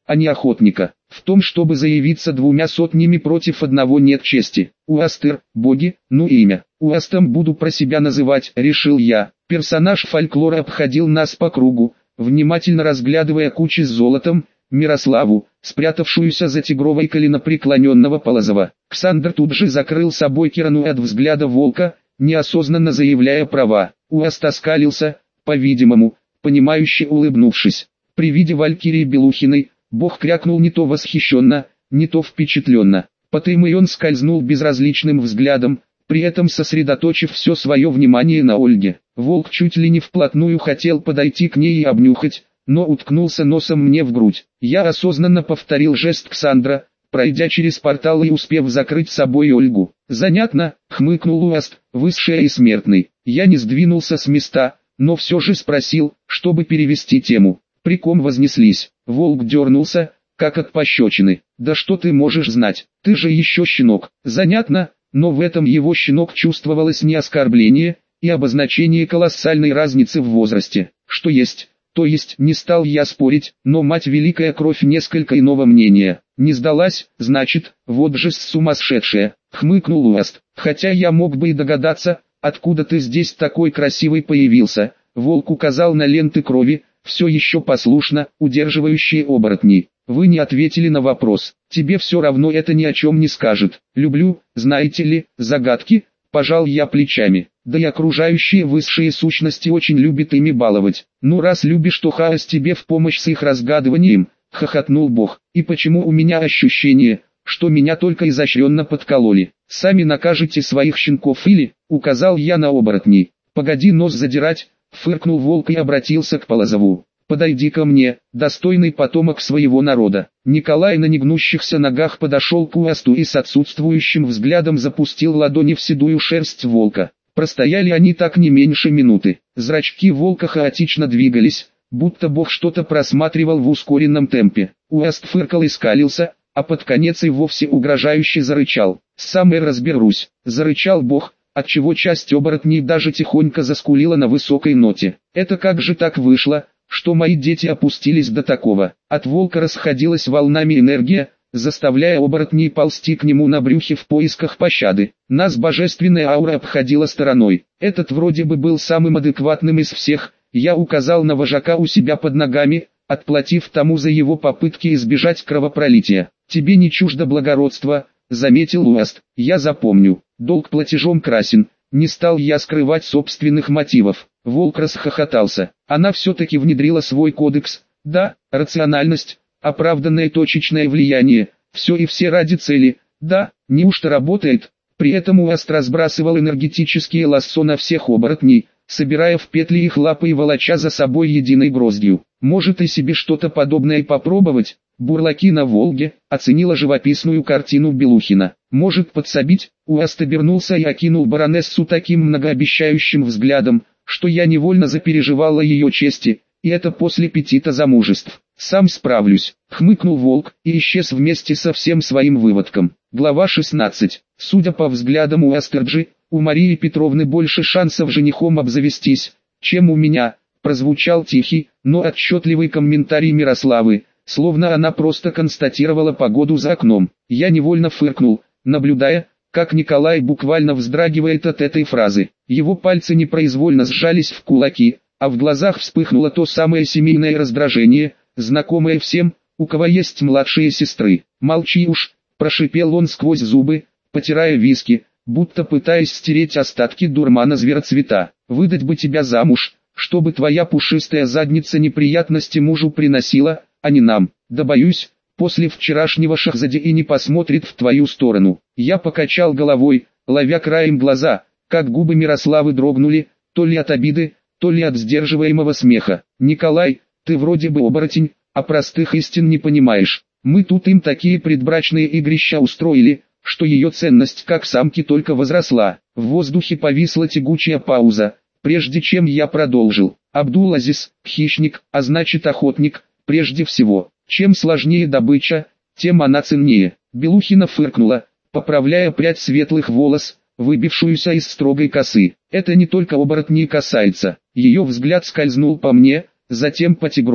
а не охотника. В том, чтобы заявиться двумя сотнями против одного, нет чести. Уастер, боги, ну имя. Уастом буду про себя называть, решил я. Персонаж фольклора обходил нас по кругу, внимательно разглядывая кучи с золотом, Мирославу, спрятавшуюся за тигровой коленопреклоненного Полозова. Ксандр тут же закрыл собой Кирану от взгляда волка, неосознанно заявляя права. Уаст оскалился, по-видимому, понимающе улыбнувшись. При виде Валькирии Белухиной, бог крякнул не то восхищенно, не то впечатленно. Потом и он скользнул безразличным взглядом, при этом сосредоточив все свое внимание на Ольге. Волк чуть ли не вплотную хотел подойти к ней и обнюхать, но уткнулся носом мне в грудь. Я осознанно повторил жест Ксандра, пройдя через портал и успев закрыть собой Ольгу. «Занятно», — хмыкнул Уаст, высший и смертный. Я не сдвинулся с места, но все же спросил, чтобы перевести тему. При ком вознеслись. Волк дернулся, как от пощечины. «Да что ты можешь знать? Ты же еще щенок». Занятно, но в этом его щенок чувствовалось не оскорбление и обозначение колоссальной разницы в возрасте. Что есть, то есть, не стал я спорить, но мать Великая Кровь несколько иного мнения. «Не сдалась, значит, вот же сумасшедшая», — хмыкнул Уаст. «Хотя я мог бы и догадаться, откуда ты здесь такой красивый появился». Волк указал на ленты крови, все еще послушно, удерживающие оборотней. «Вы не ответили на вопрос. Тебе все равно это ни о чем не скажет. Люблю, знаете ли, загадки», — пожал я плечами. «Да и окружающие высшие сущности очень любят ими баловать. Ну раз любишь, то хаос тебе в помощь с их разгадыванием», — хохотнул бог. «И почему у меня ощущение, что меня только изощренно подкололи? Сами накажете своих щенков или...» — указал я на оборотней. «Погоди нос задирать», — фыркнул волк и обратился к Полозову. «Подойди ко мне, достойный потомок своего народа». Николай на негнущихся ногах подошел к Уасту и с отсутствующим взглядом запустил ладони в седую шерсть волка. Простояли они так не меньше минуты. Зрачки волка хаотично двигались, будто бог что-то просматривал в ускоренном темпе. Уаст фыркал и скалился, а под конец и вовсе угрожающе зарычал. «Сам и разберусь», — зарычал бог, отчего часть оборотней даже тихонько заскулила на высокой ноте. «Это как же так вышло, что мои дети опустились до такого?» От волка расходилась волнами энергия, заставляя оборотней ползти к нему на брюхе в поисках пощады. Нас божественная аура обходила стороной. Этот вроде бы был самым адекватным из всех. Я указал на вожака у себя под ногами, отплатив тому за его попытки избежать кровопролития. «Тебе не чуждо благородство», — заметил Уаст. «Я запомню. Долг платежом красен». Не стал я скрывать собственных мотивов. Волк расхохотался. Она все-таки внедрила свой кодекс. Да, рациональность, оправданное точечное влияние, все и все ради цели. Да, неужто работает? При этом Уаст разбрасывал энергетические лассо на всех оборотней, собирая в петли их лапы и волоча за собой единой гроздью. «Может и себе что-то подобное попробовать?» «Бурлаки на Волге», оценила живописную картину Белухина. «Может подсобить?» Уаст обернулся и окинул баронессу таким многообещающим взглядом, что я невольно запереживала ее чести, и это после пяти-то замужеств. «Сам справлюсь», — хмыкнул волк и исчез вместе со всем своим выводком. Глава шестнадцать. Судя по взглядам Уастерджи, у Марии Петровны больше шансов женихом обзавестись, чем у меня, прозвучал тихий, но отчетливый комментарий Мирославы, словно она просто констатировала погоду за окном. Я невольно фыркнул, наблюдая, как Николай буквально вздрагивает от этой фразы. Его пальцы непроизвольно сжались в кулаки, а в глазах вспыхнуло то самое семейное раздражение, знакомое всем, у кого есть младшие сестры. «Молчи уж», — прошипел он сквозь зубы, потирая виски, будто пытаясь стереть остатки дурмана звероцвета. «Выдать бы тебя замуж, чтобы твоя пушистая задница неприятности мужу приносила, а не нам. Да боюсь, после вчерашнего Шахзаде и не посмотрит в твою сторону». Я покачал головой, ловя краем глаза, как губы Мирославы дрогнули, то ли от обиды, то ли от сдерживаемого смеха. «Николай, ты вроде бы оборотень, а простых истин не понимаешь. Мы тут им такие предбрачные игрища устроили, что ее ценность как самки только возросла». В воздухе повисла тягучая пауза, прежде чем я продолжил. «Абдул-Азиз, хищник, а значит охотник, прежде всего. Чем сложнее добыча, тем она ценнее». Белухина фыркнула, поправляя прядь светлых волос, выбившуюся из строгой косы. «Это не только оборотней касается». Ее взгляд скользнул по мне, затем по Тигрову.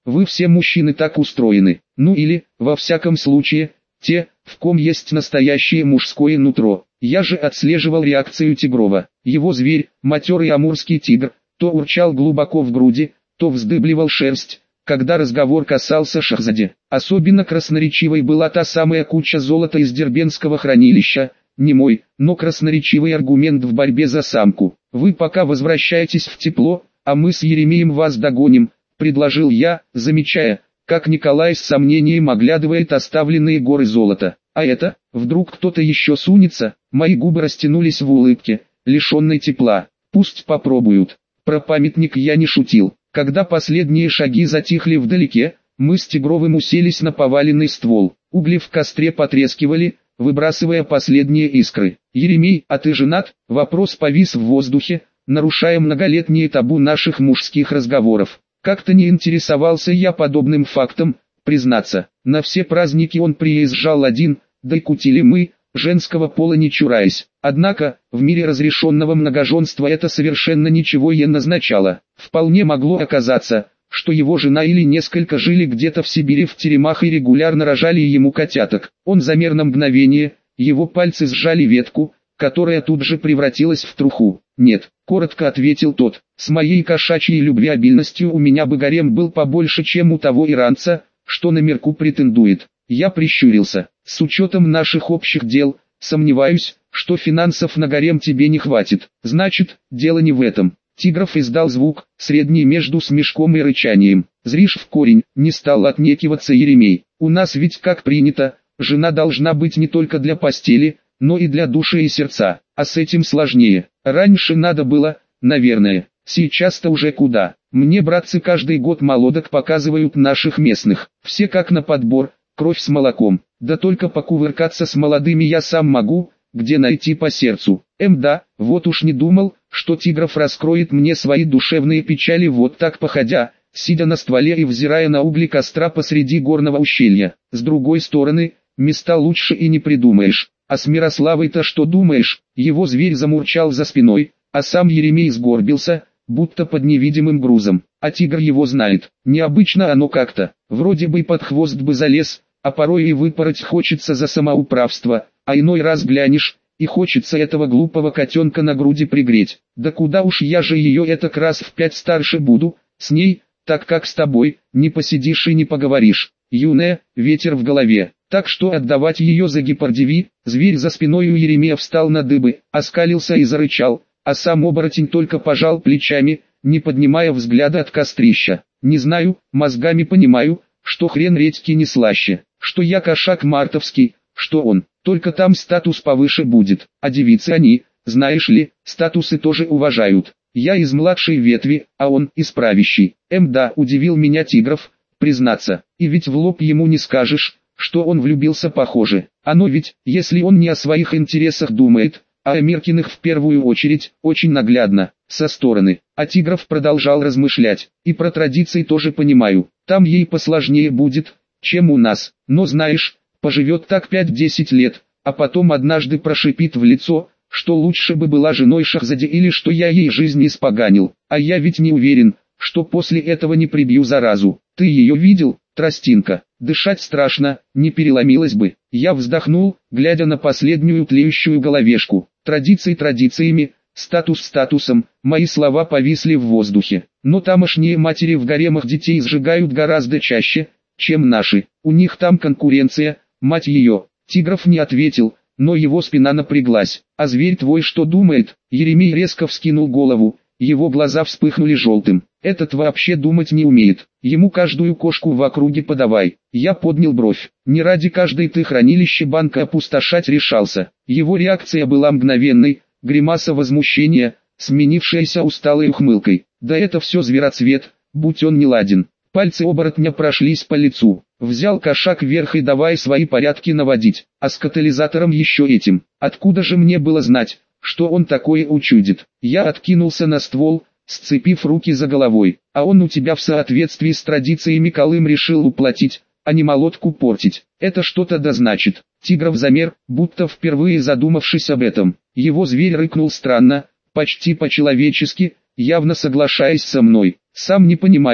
Вы все мужчины так устроены. Ну или, во всяком случае, те, в ком есть настоящее мужское нутро. Я же отслеживал реакцию Тигрова. Его зверь, матерый амурский тигр, то урчал глубоко в груди, то вздыбливал шерсть, когда разговор касался Шахзаде. Особенно красноречивой была та самая куча золота из Дербентского хранилища, не мой, но красноречивый аргумент в борьбе за самку. «Вы пока возвращаетесь в тепло, а мы с Еремеем вас догоним», — предложил я, замечая, как Николай с сомнением оглядывает оставленные горы золота. «А это, вдруг кто-то еще сунется?» Мои губы растянулись в улыбке, лишенной тепла. «Пусть попробуют». Про памятник я не шутил. Когда последние шаги затихли вдалеке, мы с Тигровым уселись на поваленный ствол. Угли в костре потрескивали, выбрасывая последние искры. «Еремей, а ты женат?» Вопрос повис в воздухе, нарушая многолетние табу наших мужских разговоров. Как-то не интересовался я подобным фактом, признаться. На все праздники он приезжал один, да и кутили мы, женского пола не чураясь. Однако, в мире разрешенного многоженства это совершенно ничего не назначало. Вполне могло оказаться, что его жена или несколько жили где-то в Сибири в теремах и регулярно рожали ему котяток. Он замер на мгновение, его пальцы сжали ветку, которая тут же превратилась в труху. «Нет», — коротко ответил тот, — «с моей кошачьей любвеобильностью у меня бы гарем был побольше, чем у того иранца, что на мерку претендует». Я прищурился. «С учетом наших общих дел, сомневаюсь, что финансов на гарем тебе не хватит. Значит, дело не в этом». Тигров издал звук, средний между смешком и рычанием. «Зришь в корень», — не стал отнекиваться Еремей. «У нас ведь как принято, жена должна быть не только для постели, но и для души и сердца, а с этим сложнее. Раньше надо было, наверное, сейчас-то уже куда. Мне братцы каждый год молодок показывают наших местных, все как на подбор, кровь с молоком. Да только покувыркаться с молодыми я сам могу, где найти по сердцу. Эм да, вот уж не думал, что Тигров раскроет мне свои душевные печали вот так походя, сидя на стволе и взирая на угли костра посреди горного ущелья. С другой стороны, места лучше и не придумаешь. А с Мирославой-то что думаешь? Его зверь замурчал за спиной, а сам Еремей сгорбился, будто под невидимым грузом. А тигр его знает. Необычно оно как-то. Вроде бы под хвост бы залез, а порой и выпороть хочется за самоуправство, а иной раз глянешь, и хочется этого глупого котенка на груди пригреть. Да куда уж я же ее этак раз в пять старше буду, с ней, так как с тобой, не посидишь и не поговоришь. Юная, ветер в голове. Так что отдавать ее за гепардеви, зверь за спиной у Еремея встал на дыбы, оскалился и зарычал, а сам оборотень только пожал плечами, не поднимая взгляда от кострища. Не знаю, мозгами понимаю, что хрен редьки не слаще, что я кошак мартовский, что он, только там статус повыше будет, а девицы они, знаешь ли, статусы тоже уважают. Я из младшей ветви, а он из правящей. Эм да, удивил меня Тигров, признаться, и ведь в лоб ему не скажешь, что он влюбился похоже. Оно ведь, если он не о своих интересах думает, а о Миркиных в первую очередь, очень наглядно, со стороны. А Тигров продолжал размышлять, и про традиции тоже понимаю, там ей посложнее будет, чем у нас, но знаешь, поживет так пять-десять лет, а потом однажды прошипит в лицо, что лучше бы была женой Шахзаде или что я ей жизнь испоганил, а я ведь не уверен, что после этого не прибью заразу. Ты ее видел, тростинка? Дышать страшно, не переломилась бы. Я вздохнул, глядя на последнюю тлеющую головешку. Традиции традициями, статус статусом, мои слова повисли в воздухе. Но тамошние матери в гаремах детей сжигают гораздо чаще, чем наши. У них там конкуренция, мать ее. Тигров не ответил, но его спина напряглась. А зверь твой что думает? Еремей резко вскинул голову. Его глаза вспыхнули желтым. Этот вообще думать не умеет. Ему каждую кошку в округе подавай. Я поднял бровь. Не ради каждой ты хранилище банка опустошать решался. Его реакция была мгновенной, гримаса возмущения, сменившаяся усталой ухмылкой. Да это все звероцвет, будь он неладен. Пальцы оборотня прошлись по лицу. Взял кошак вверх и давай свои порядки наводить. А с катализатором еще этим. Откуда же мне было знать, что он такое учудит? Я откинулся на ствол, сцепив руки за головой. А он у тебя в соответствии с традициями Колым решил уплатить, а не молотку портить. Это что-то да значит. Тигров замер, будто впервые задумавшись об этом. Его зверь рыкнул странно, почти по-человечески, явно соглашаясь со мной. Сам не понимаю,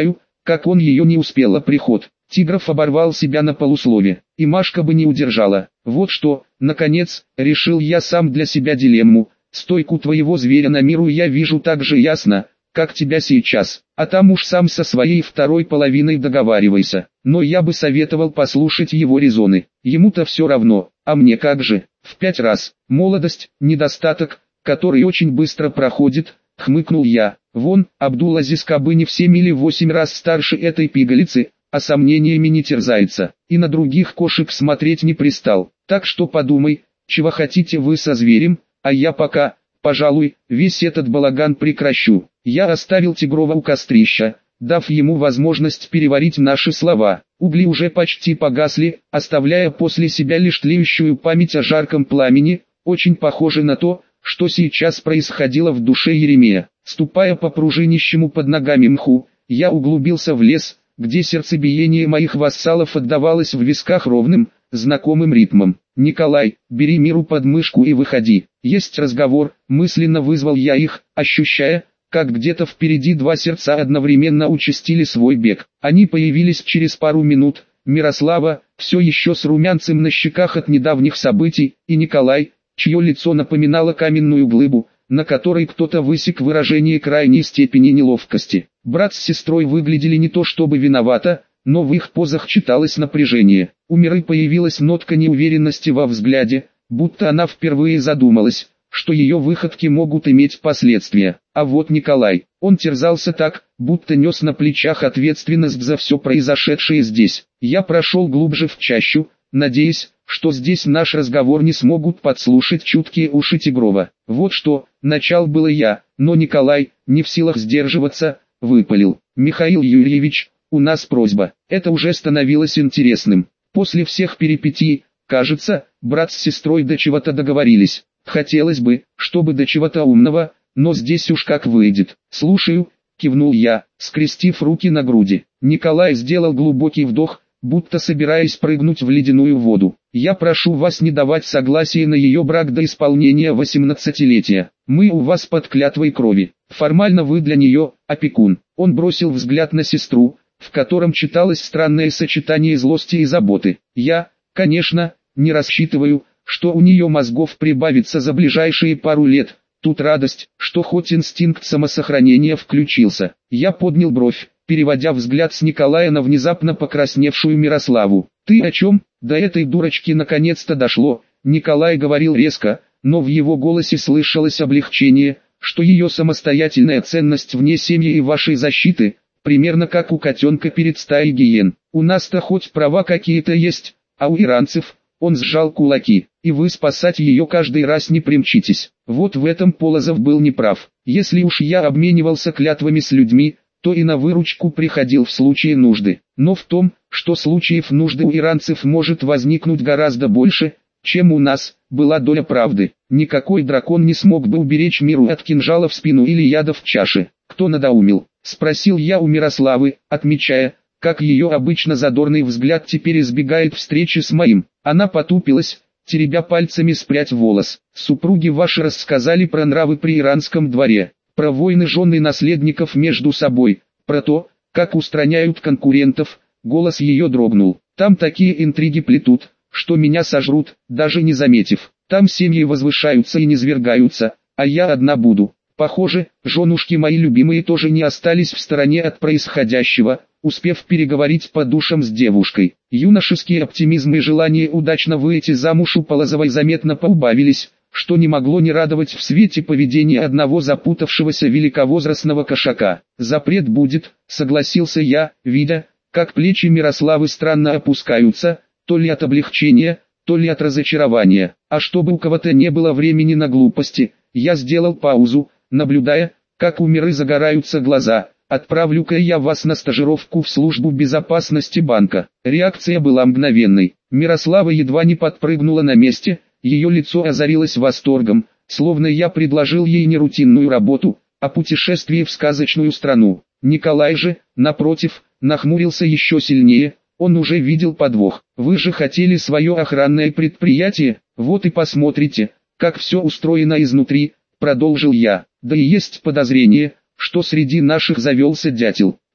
как он ее не успела приход. Тигров оборвал себя на полуслове, и Машка бы не удержала. Вот что, наконец, решил я сам для себя дилемму. Стойку твоего зверя на миру я вижу так же ясно, как тебя сейчас, а там уж сам со своей второй половиной договаривайся. Но я бы советовал послушать его резоны. Ему-то все равно, а мне как же? В пять раз. Молодость, недостаток, который очень быстро проходит, хмыкнул я. Вон, Абдул-Азиз Кабыни в семь или восемь раз старше этой пигалицы, а сомнениями не терзается, и на других кошек смотреть не пристал. Так что подумай, чего хотите вы со зверем, а я пока, пожалуй, весь этот балаган прекращу. Я оставил Тигрова у кострища, дав ему возможность переварить наши слова. Угли уже почти погасли, оставляя после себя лишь тлеющую память о жарком пламени, очень похоже на то, что сейчас происходило в душе Еремея. Ступая по пружинищему под ногами мху, я углубился в лес, где сердцебиение моих вассалов отдавалось в висках ровным, знакомым ритмом. «Николай, бери миру под мышку и выходи. Есть разговор», мысленно вызвал я их, ощущая, как где-то впереди два сердца одновременно участили свой бег. Они появились через пару минут, Мирослава, все еще с румянцем на щеках от недавних событий, и Николай, чье лицо напоминало каменную глыбу, на которой кто-то высек выражение крайней степени неловкости. Брат с сестрой выглядели не то чтобы виновато, но в их позах читалось напряжение. У Миры появилась нотка неуверенности во взгляде, будто она впервые задумалась, что ее выходки могут иметь последствия. А вот Николай, он терзался так, будто нес на плечах ответственность за все произошедшее здесь. Я прошел глубже в чащу, надеясь, что здесь наш разговор не смогут подслушать чуткие уши Тигрова. Вот что, начал было я, но Николай, не в силах сдерживаться, выпалил: «Михаил Юрьевич, у нас просьба». Это уже становилось интересным. После всех перипетий, кажется, брат с сестрой до чего-то договорились. Хотелось бы, чтобы до чего-то умного, но здесь уж как выйдет. «Слушаю», кивнул я, скрестив руки на груди. Николай сделал глубокий вдох, будто собираясь прыгнуть в ледяную воду. «Я прошу вас не давать согласия на ее брак до исполнения восемнадцатилетия. Мы у вас под клятвой крови. Формально вы для нее опекун». Он бросил взгляд на сестру, в котором читалось странное сочетание злости и заботы. «Я, конечно, не рассчитываю, что у нее мозгов прибавится за ближайшие пару лет. Тут радость, что хоть инстинкт самосохранения включился». Я поднял бровь, переводя взгляд с Николая на внезапно покрасневшую Мирославу. «Ты о чем?» До этой дурочки наконец-то дошло. Николай говорил резко, но в его голосе слышалось облегчение, что ее самостоятельная ценность вне семьи и вашей защиты, примерно как у котенка перед стаей гиен. У нас-то хоть права какие-то есть, а у иранцев, он сжал кулаки, и вы спасать ее каждый раз не примчитесь. Вот в этом Полозов был неправ. Если уж я обменивался клятвами с людьми, то и на выручку приходил в случае нужды. Но в том, что случаев нужды у иранцев может возникнуть гораздо больше, чем у нас, была доля правды. Никакой дракон не смог бы уберечь миру от кинжала в спину или яда в чаше. «Кто надоумил?» — спросил я у Мирославы, отмечая, как ее обычно задорный взгляд теперь избегает встречи с моим. Она потупилась, теребя пальцами спрядь волос. «Супруги ваши рассказали про нравы при иранском дворе, про войны жен и наследников между собой, про то, как устраняют конкурентов». Голос ее дрогнул. «Там такие интриги плетут, что меня сожрут, даже не заметив. Там семьи возвышаются и низвергаются, а я одна буду. Похоже, женушки мои любимые тоже не остались в стороне от происходящего, успев переговорить по душам с девушкой. Юношеский оптимизм и желание удачно выйти замуж у Полозовой заметно поубавились, что не могло не радовать в свете поведения одного запутавшегося великовозрастного кошака. «Запрет будет», — согласился я, видя, как плечи Мирославы странно опускаются, то ли от облегчения, то ли от разочарования. А чтобы у кого-то не было времени на глупости, я сделал паузу, наблюдая, как у Миры загораются глаза. «Отправлю-ка я вас на стажировку в службу безопасности банка». Реакция была мгновенной. Мирослава едва не подпрыгнула на месте, ее лицо озарилось восторгом, словно я предложил ей не рутинную работу, а путешествие в сказочную страну. Николай же, напротив, нахмурился еще сильнее. Он уже видел подвох. «Вы же хотели свое охранное предприятие, вот и посмотрите, как все устроено изнутри», — продолжил я. «Да и есть подозрение, что среди наших завелся дятел.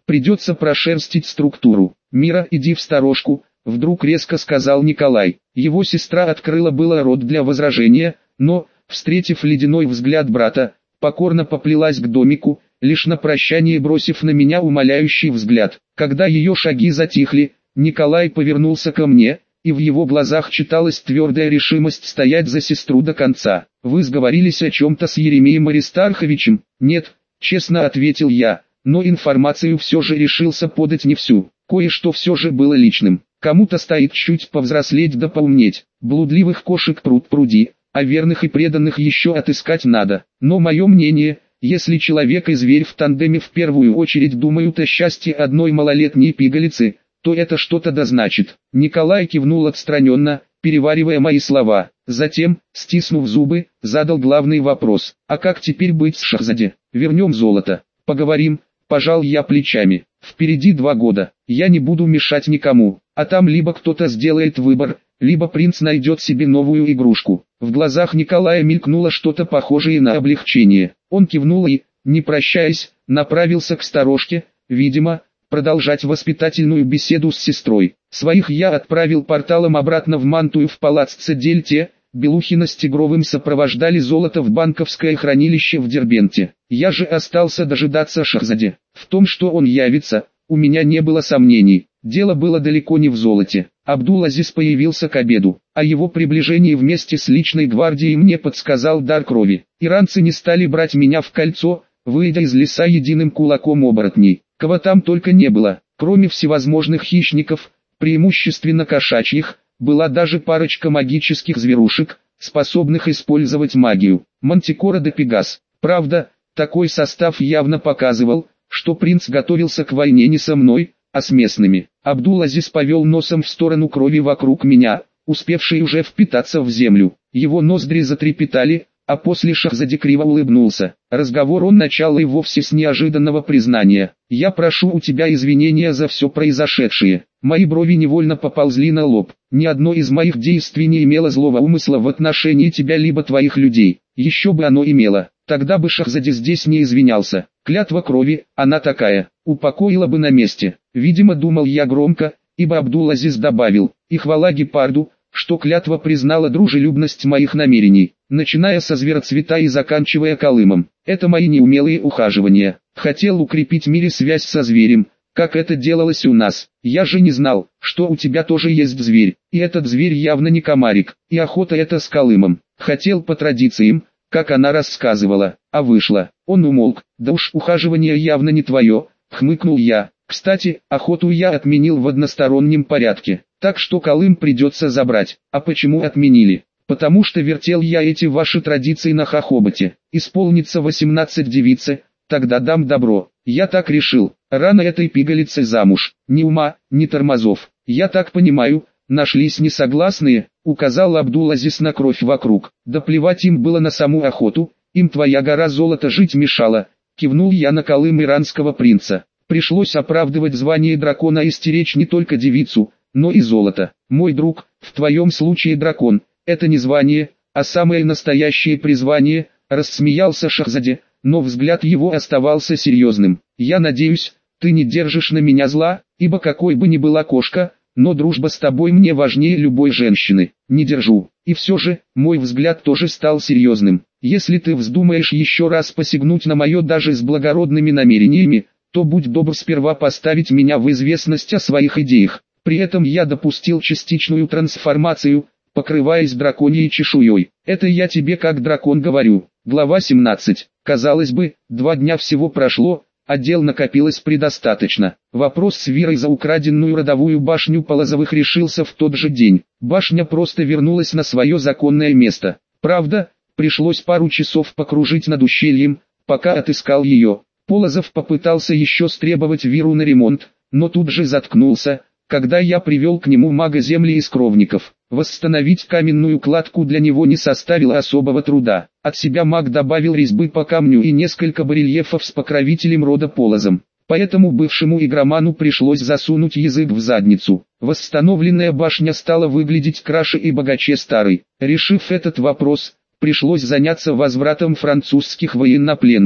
Придется прошерстить структуру. «Мира, иди в сторожку», — вдруг резко сказал Николай. Его сестра открыла было рот для возражения, но, встретив ледяной взгляд брата, покорно поплелась к домику, лишь на прощание бросив на меня умоляющий взгляд. Когда ее шаги затихли, Николай повернулся ко мне, и в его глазах читалась твердая решимость стоять за сестру до конца. «Вы сговорились о чем-то с Еремеем Аристарховичем?» «Нет», — честно ответил я, но информацию все же решился подать не всю. Кое-что все же было личным. Кому-то стоит чуть повзрослеть да поумнеть. Блудливых кошек пруд пруди, а верных и преданных еще отыскать надо. Но мое мнение, если человек и зверь в тандеме в первую очередь думают о счастье одной малолетней пигалицы, то это что-то да значит. Николай кивнул отстраненно, переваривая мои слова. Затем, стиснув зубы, задал главный вопрос. А как теперь быть с Шахзаде? Вернем золото. Поговорим, пожал я плечами. Впереди два года. Я не буду мешать никому. А там либо кто-то сделает выбор, либо принц найдет себе новую игрушку. В глазах Николая мелькнуло что-то похожее на облегчение. Он кивнул и, не прощаясь, направился к сторожке, видимо, продолжать воспитательную беседу с сестрой. Своих я отправил порталом обратно в Мантую в палац Цедельте. Белухина с Тигровым сопровождали золото в банковское хранилище в Дербенте. Я же остался дожидаться Шахзаде. В том, что он явится, у меня не было сомнений. Дело было далеко не в золоте. Абдул-Азиз появился к обеду. О его приближении вместе с личной гвардией мне подсказал дар крови. Иранцы не стали брать меня в кольцо, выйдя из леса единым кулаком оборотней. Кого там только не было, кроме всевозможных хищников, преимущественно кошачьих, была даже парочка магических зверушек, способных использовать магию. Мантикора да Пегас. Правда, такой состав явно показывал, что принц готовился к войне не со мной, а с местными. Абдул-Азиз повел носом в сторону крови вокруг меня, успевшей уже впитаться в землю. Его ноздри затрепетали, а после Шахзаде криво улыбнулся. Разговор он начал и вовсе с неожиданного признания. «Я прошу у тебя извинения за все произошедшее». Мои брови невольно поползли на лоб. Ни одно из моих действий не имело злого умысла в отношении тебя либо твоих людей. Еще бы оно имело, тогда бы Шахзаде здесь не извинялся. Клятва крови, она такая, упокоила бы на месте. Видимо, думал я громко, ибо Абдул-Азиз добавил, и хвала Гепарду, что клятва признала дружелюбность моих намерений, начиная со звероцвета и заканчивая Колымом. Это мои неумелые ухаживания. Хотел укрепить в мире связь со зверем, как это делалось у нас. Я же не знал, что у тебя тоже есть зверь, и этот зверь явно не комарик, и охота это с Колымом. Хотел по традициям, как она рассказывала, а вышло. Он умолк. Да уж, ухаживание явно не твое, хмыкнул я. Кстати, охоту я отменил в одностороннем порядке, так что Колым придется забрать. А почему отменили? Потому что вертел я эти ваши традиции на Хохоботе. Исполнится восемнадцать девице, тогда дам добро. Я так решил. Рано этой пигалице замуж. Ни ума, ни тормозов. Я так понимаю, нашлись несогласные, указал Абдул-Азиз на кровь вокруг. Да плевать им было на саму охоту, им твоя гора золота жить мешала. Кивнул я на Колым иранского принца. Пришлось оправдывать звание дракона и стеречь не только девицу, но и золото. Мой друг, в твоем случае дракон, это не звание, а самое настоящее призвание, рассмеялся Шахзаде, но взгляд его оставался серьезным. Я надеюсь, ты не держишь на меня зла, ибо какой бы ни была кошка, но дружба с тобой мне важнее любой женщины. Не держу. И все же, мой взгляд тоже стал серьезным. Если ты вздумаешь еще раз посягнуть на мое даже с благородными намерениями, то будь добр сперва поставить меня в известность о своих идеях. При этом я допустил частичную трансформацию, покрываясь драконьей чешуей. Это я тебе как дракон говорю. Глава семнадцать. Казалось бы, два дня всего прошло, а дел накопилось предостаточно. Вопрос с Вирой за украденную родовую башню Полозовых решился в тот же день. Башня просто вернулась на свое законное место. Правда, пришлось пару часов покружить над ущельем, пока отыскал ее. Полозов попытался еще стребовать Виру на ремонт, но тут же заткнулся, когда я привел к нему мага земли из кровников. Восстановить каменную кладку для него не составило особого труда. От себя маг добавил резьбы по камню и несколько барельефов с покровителем рода Полозом. Поэтому бывшему игроману пришлось засунуть язык в задницу. Восстановленная башня стала выглядеть краше и богаче старой. Решив этот вопрос, пришлось заняться возвратом французских военнопленных.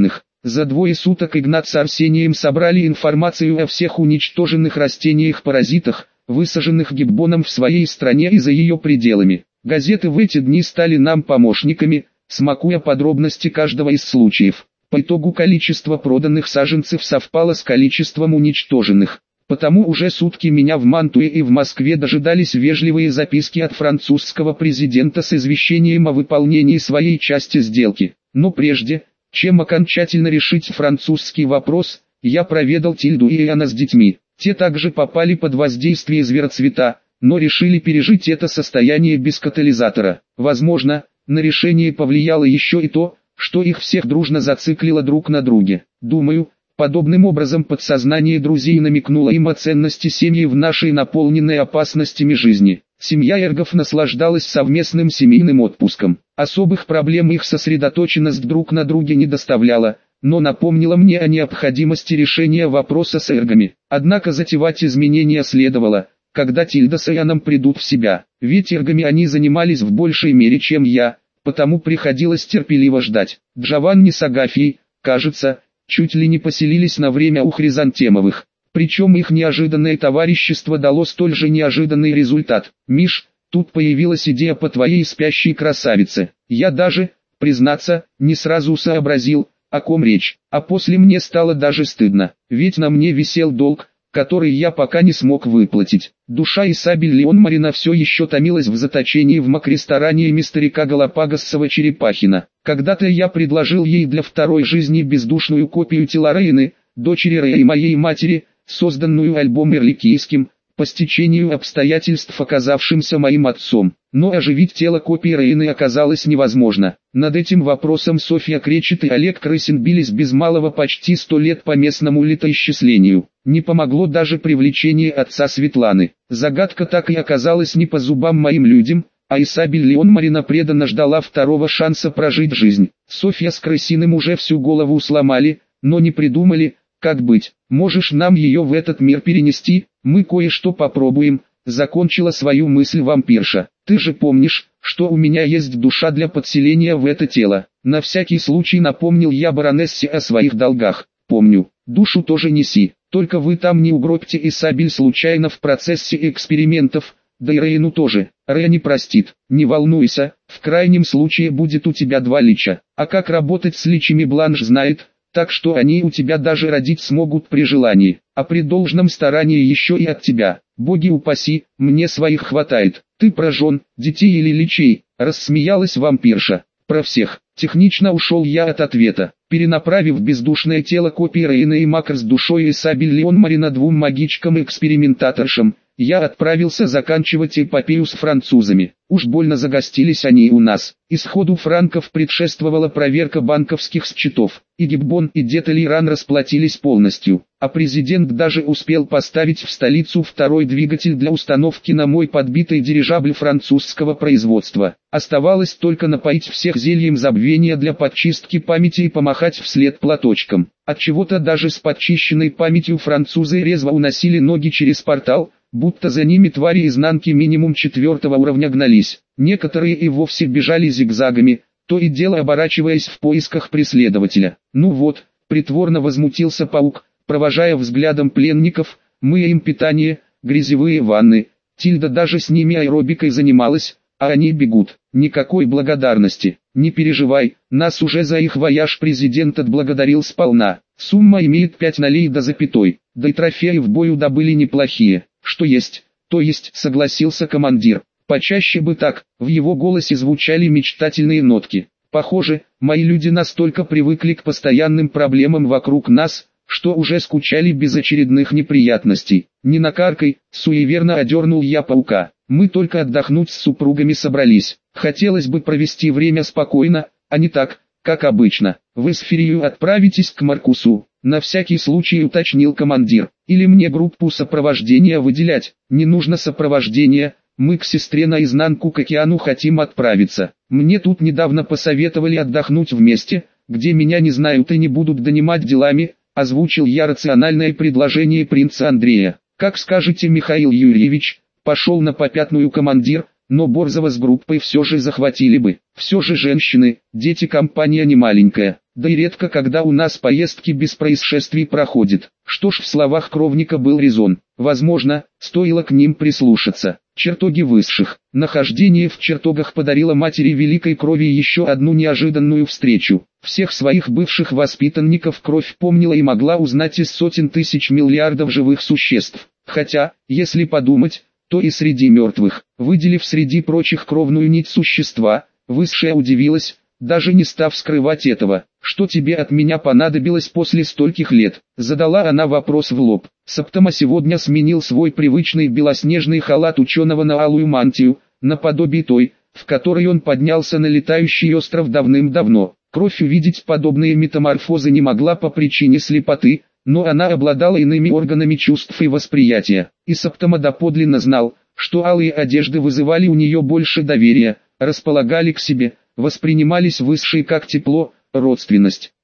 За двое суток Игнат с Арсением собрали информацию о всех уничтоженных растениях-паразитах, высаженных Гиббоном в своей стране и за ее пределами. Газеты в эти дни стали нам помощниками, смакуя подробности каждого из случаев. По итогу количество проданных саженцев совпало с количеством уничтоженных. Потому уже сутки меня в Мантуе и в Москве дожидались вежливые записки от французского президента с извещением о выполнении своей части сделки. Но прежде, чем окончательно решить французский вопрос, я проведал Тильду и Иоанна с детьми. Те также попали под воздействие звероцвета, но решили пережить это состояние без катализатора. Возможно, на решение повлияло еще и то, что их всех дружно зациклило друг на друге. Думаю, подобным образом подсознание друзей намекнуло им о ценности семьи в нашей наполненной опасностями жизни. Семья Эргов наслаждалась совместным семейным отпуском. Особых проблем их сосредоточенность друг на друге не доставляла, но напомнила мне о необходимости решения вопроса с Эргами. Однако затевать изменения следовало, когда Тильда с Иоанном придут в себя. Ведь Эргами они занимались в большей мере, чем я, потому приходилось терпеливо ждать. Джованни с Агафьей, кажется, чуть ли не поселились на время у Хризантемовых. Причем их неожиданное товарищество дало столь же неожиданный результат. «Миш, тут появилась идея по твоей спящей красавице. Я даже, признаться, не сразу сообразил, о ком речь. А после мне стало даже стыдно, ведь на мне висел долг, который я пока не смог выплатить. Душа Исабель Леонмарина все еще томилась в заточении в мак-ресторане мистерика Галапагосова-Черепахина. Когда-то я предложил ей для второй жизни бездушную копию тела Рейны, дочери Рэя и моей матери, созданную альбом Эрликийским, по стечению обстоятельств оказавшимся моим отцом. Но оживить тело копии Рейны оказалось невозможно. Над этим вопросом Софья Кречет и Олег Крысин бились без малого почти сто лет по местному летоисчислению. Не помогло даже привлечение отца Светланы. Загадка так и оказалась не по зубам моим людям, а Исабель Леонмарина преданно ждала второго шанса прожить жизнь. Софья с Крысиным уже всю голову сломали, но не придумали, как быть. Можешь нам ее в этот мир перенести, мы кое-что попробуем, закончила свою мысль вампирша. Ты же помнишь, что у меня есть душа для подселения в это тело. На всякий случай напомнил я баронессе о своих долгах. Помню, душу тоже неси, только вы там не угробьте Исабель случайно в процессе экспериментов, да и Рейну тоже. Рэй не простит, не волнуйся, в крайнем случае будет у тебя два лича. А как работать с личами Бланш знает, так что они у тебя даже родить смогут при желании, а при должном старании еще и от тебя. Боги упаси, мне своих хватает. Ты про жен, детей или личей, рассмеялась вампирша. Про всех. Технично ушел я от ответа, перенаправив бездушное тело копии Рейны и Макр с душой Исабель Леонмарина двум магичкам-экспериментаторшам. Я отправился заканчивать эпопею с французами. Уж больно загостились они у нас. Исходу франков предшествовала проверка банковских счетов. И Гиббон и Деталиран расплатились полностью. А президент даже успел поставить в столицу второй двигатель для установки на мой подбитый дирижабль французского производства. Оставалось только напоить всех зельем забвения для подчистки памяти и помахать вслед платочком. Отчего-то даже с подчищенной памятью французы резво уносили ноги через портал, будто за ними твари изнанки минимум четвертого уровня гнались. Некоторые и вовсе бежали зигзагами, то и дело оборачиваясь в поисках преследователя. Ну вот, притворно возмутился паук, провожая взглядом пленников, мы им питание, грязевые ванны. Тильда даже с ними аэробикой занималась, а они бегут. Никакой благодарности. Не переживай, нас уже за их вояж президент отблагодарил сполна. Сумма имеет пять нолей до запятой, да и трофеи в бою добыли неплохие. Что есть, то есть, согласился командир. Почаще бы так, в его голосе звучали мечтательные нотки. Похоже, мои люди настолько привыкли к постоянным проблемам вокруг нас, что уже скучали без очередных неприятностей. Не накаркай, суеверно одернул я паука. Мы только отдохнуть с супругами собрались. Хотелось бы провести время спокойно, а не так, как обычно. Вы с Фирию отправитесь к Маркусу. На всякий случай уточнил командир. Или мне группу сопровождения выделять? Не нужно сопровождения, мы к сестре наизнанку к океану хотим отправиться. Мне тут недавно посоветовали отдохнуть вместе, где меня не знают и не будут донимать делами, озвучил я рациональное предложение принца Андрея. Как скажете, Михаил Юрьевич, пошел на попятную командир, но Борзова с группой все же захватили бы. Все же женщины, дети, компания не маленькая. да и редко когда у нас поездки без происшествий проходят. Что ж, в словах кровника был резон. Возможно, стоило к ним прислушаться. Чертоги высших. Нахождение в чертогах подарило матери Великой Крови еще одну неожиданную встречу. Всех своих бывших воспитанников Кровь помнила и могла узнать из сотен тысяч миллиардов живых существ. Хотя, если подумать, то и среди мертвых, выделив среди прочих кровную нить существа, Высшая удивилась, даже не став скрывать этого. «Что тебе от меня понадобилось после стольких лет?» Задала она вопрос в лоб. Септома сегодня сменил свой привычный белоснежный халат ученого на алую мантию, наподобие той, в которой он поднялся на летающий остров давным-давно. Кровь увидеть подобные метаморфозы не могла по причине слепоты, но она обладала иными органами чувств и восприятия. И Септома доподлинно знал, что алые одежды вызывали у нее больше доверия, располагали к себе, воспринимались Высшей как тепло, родственность.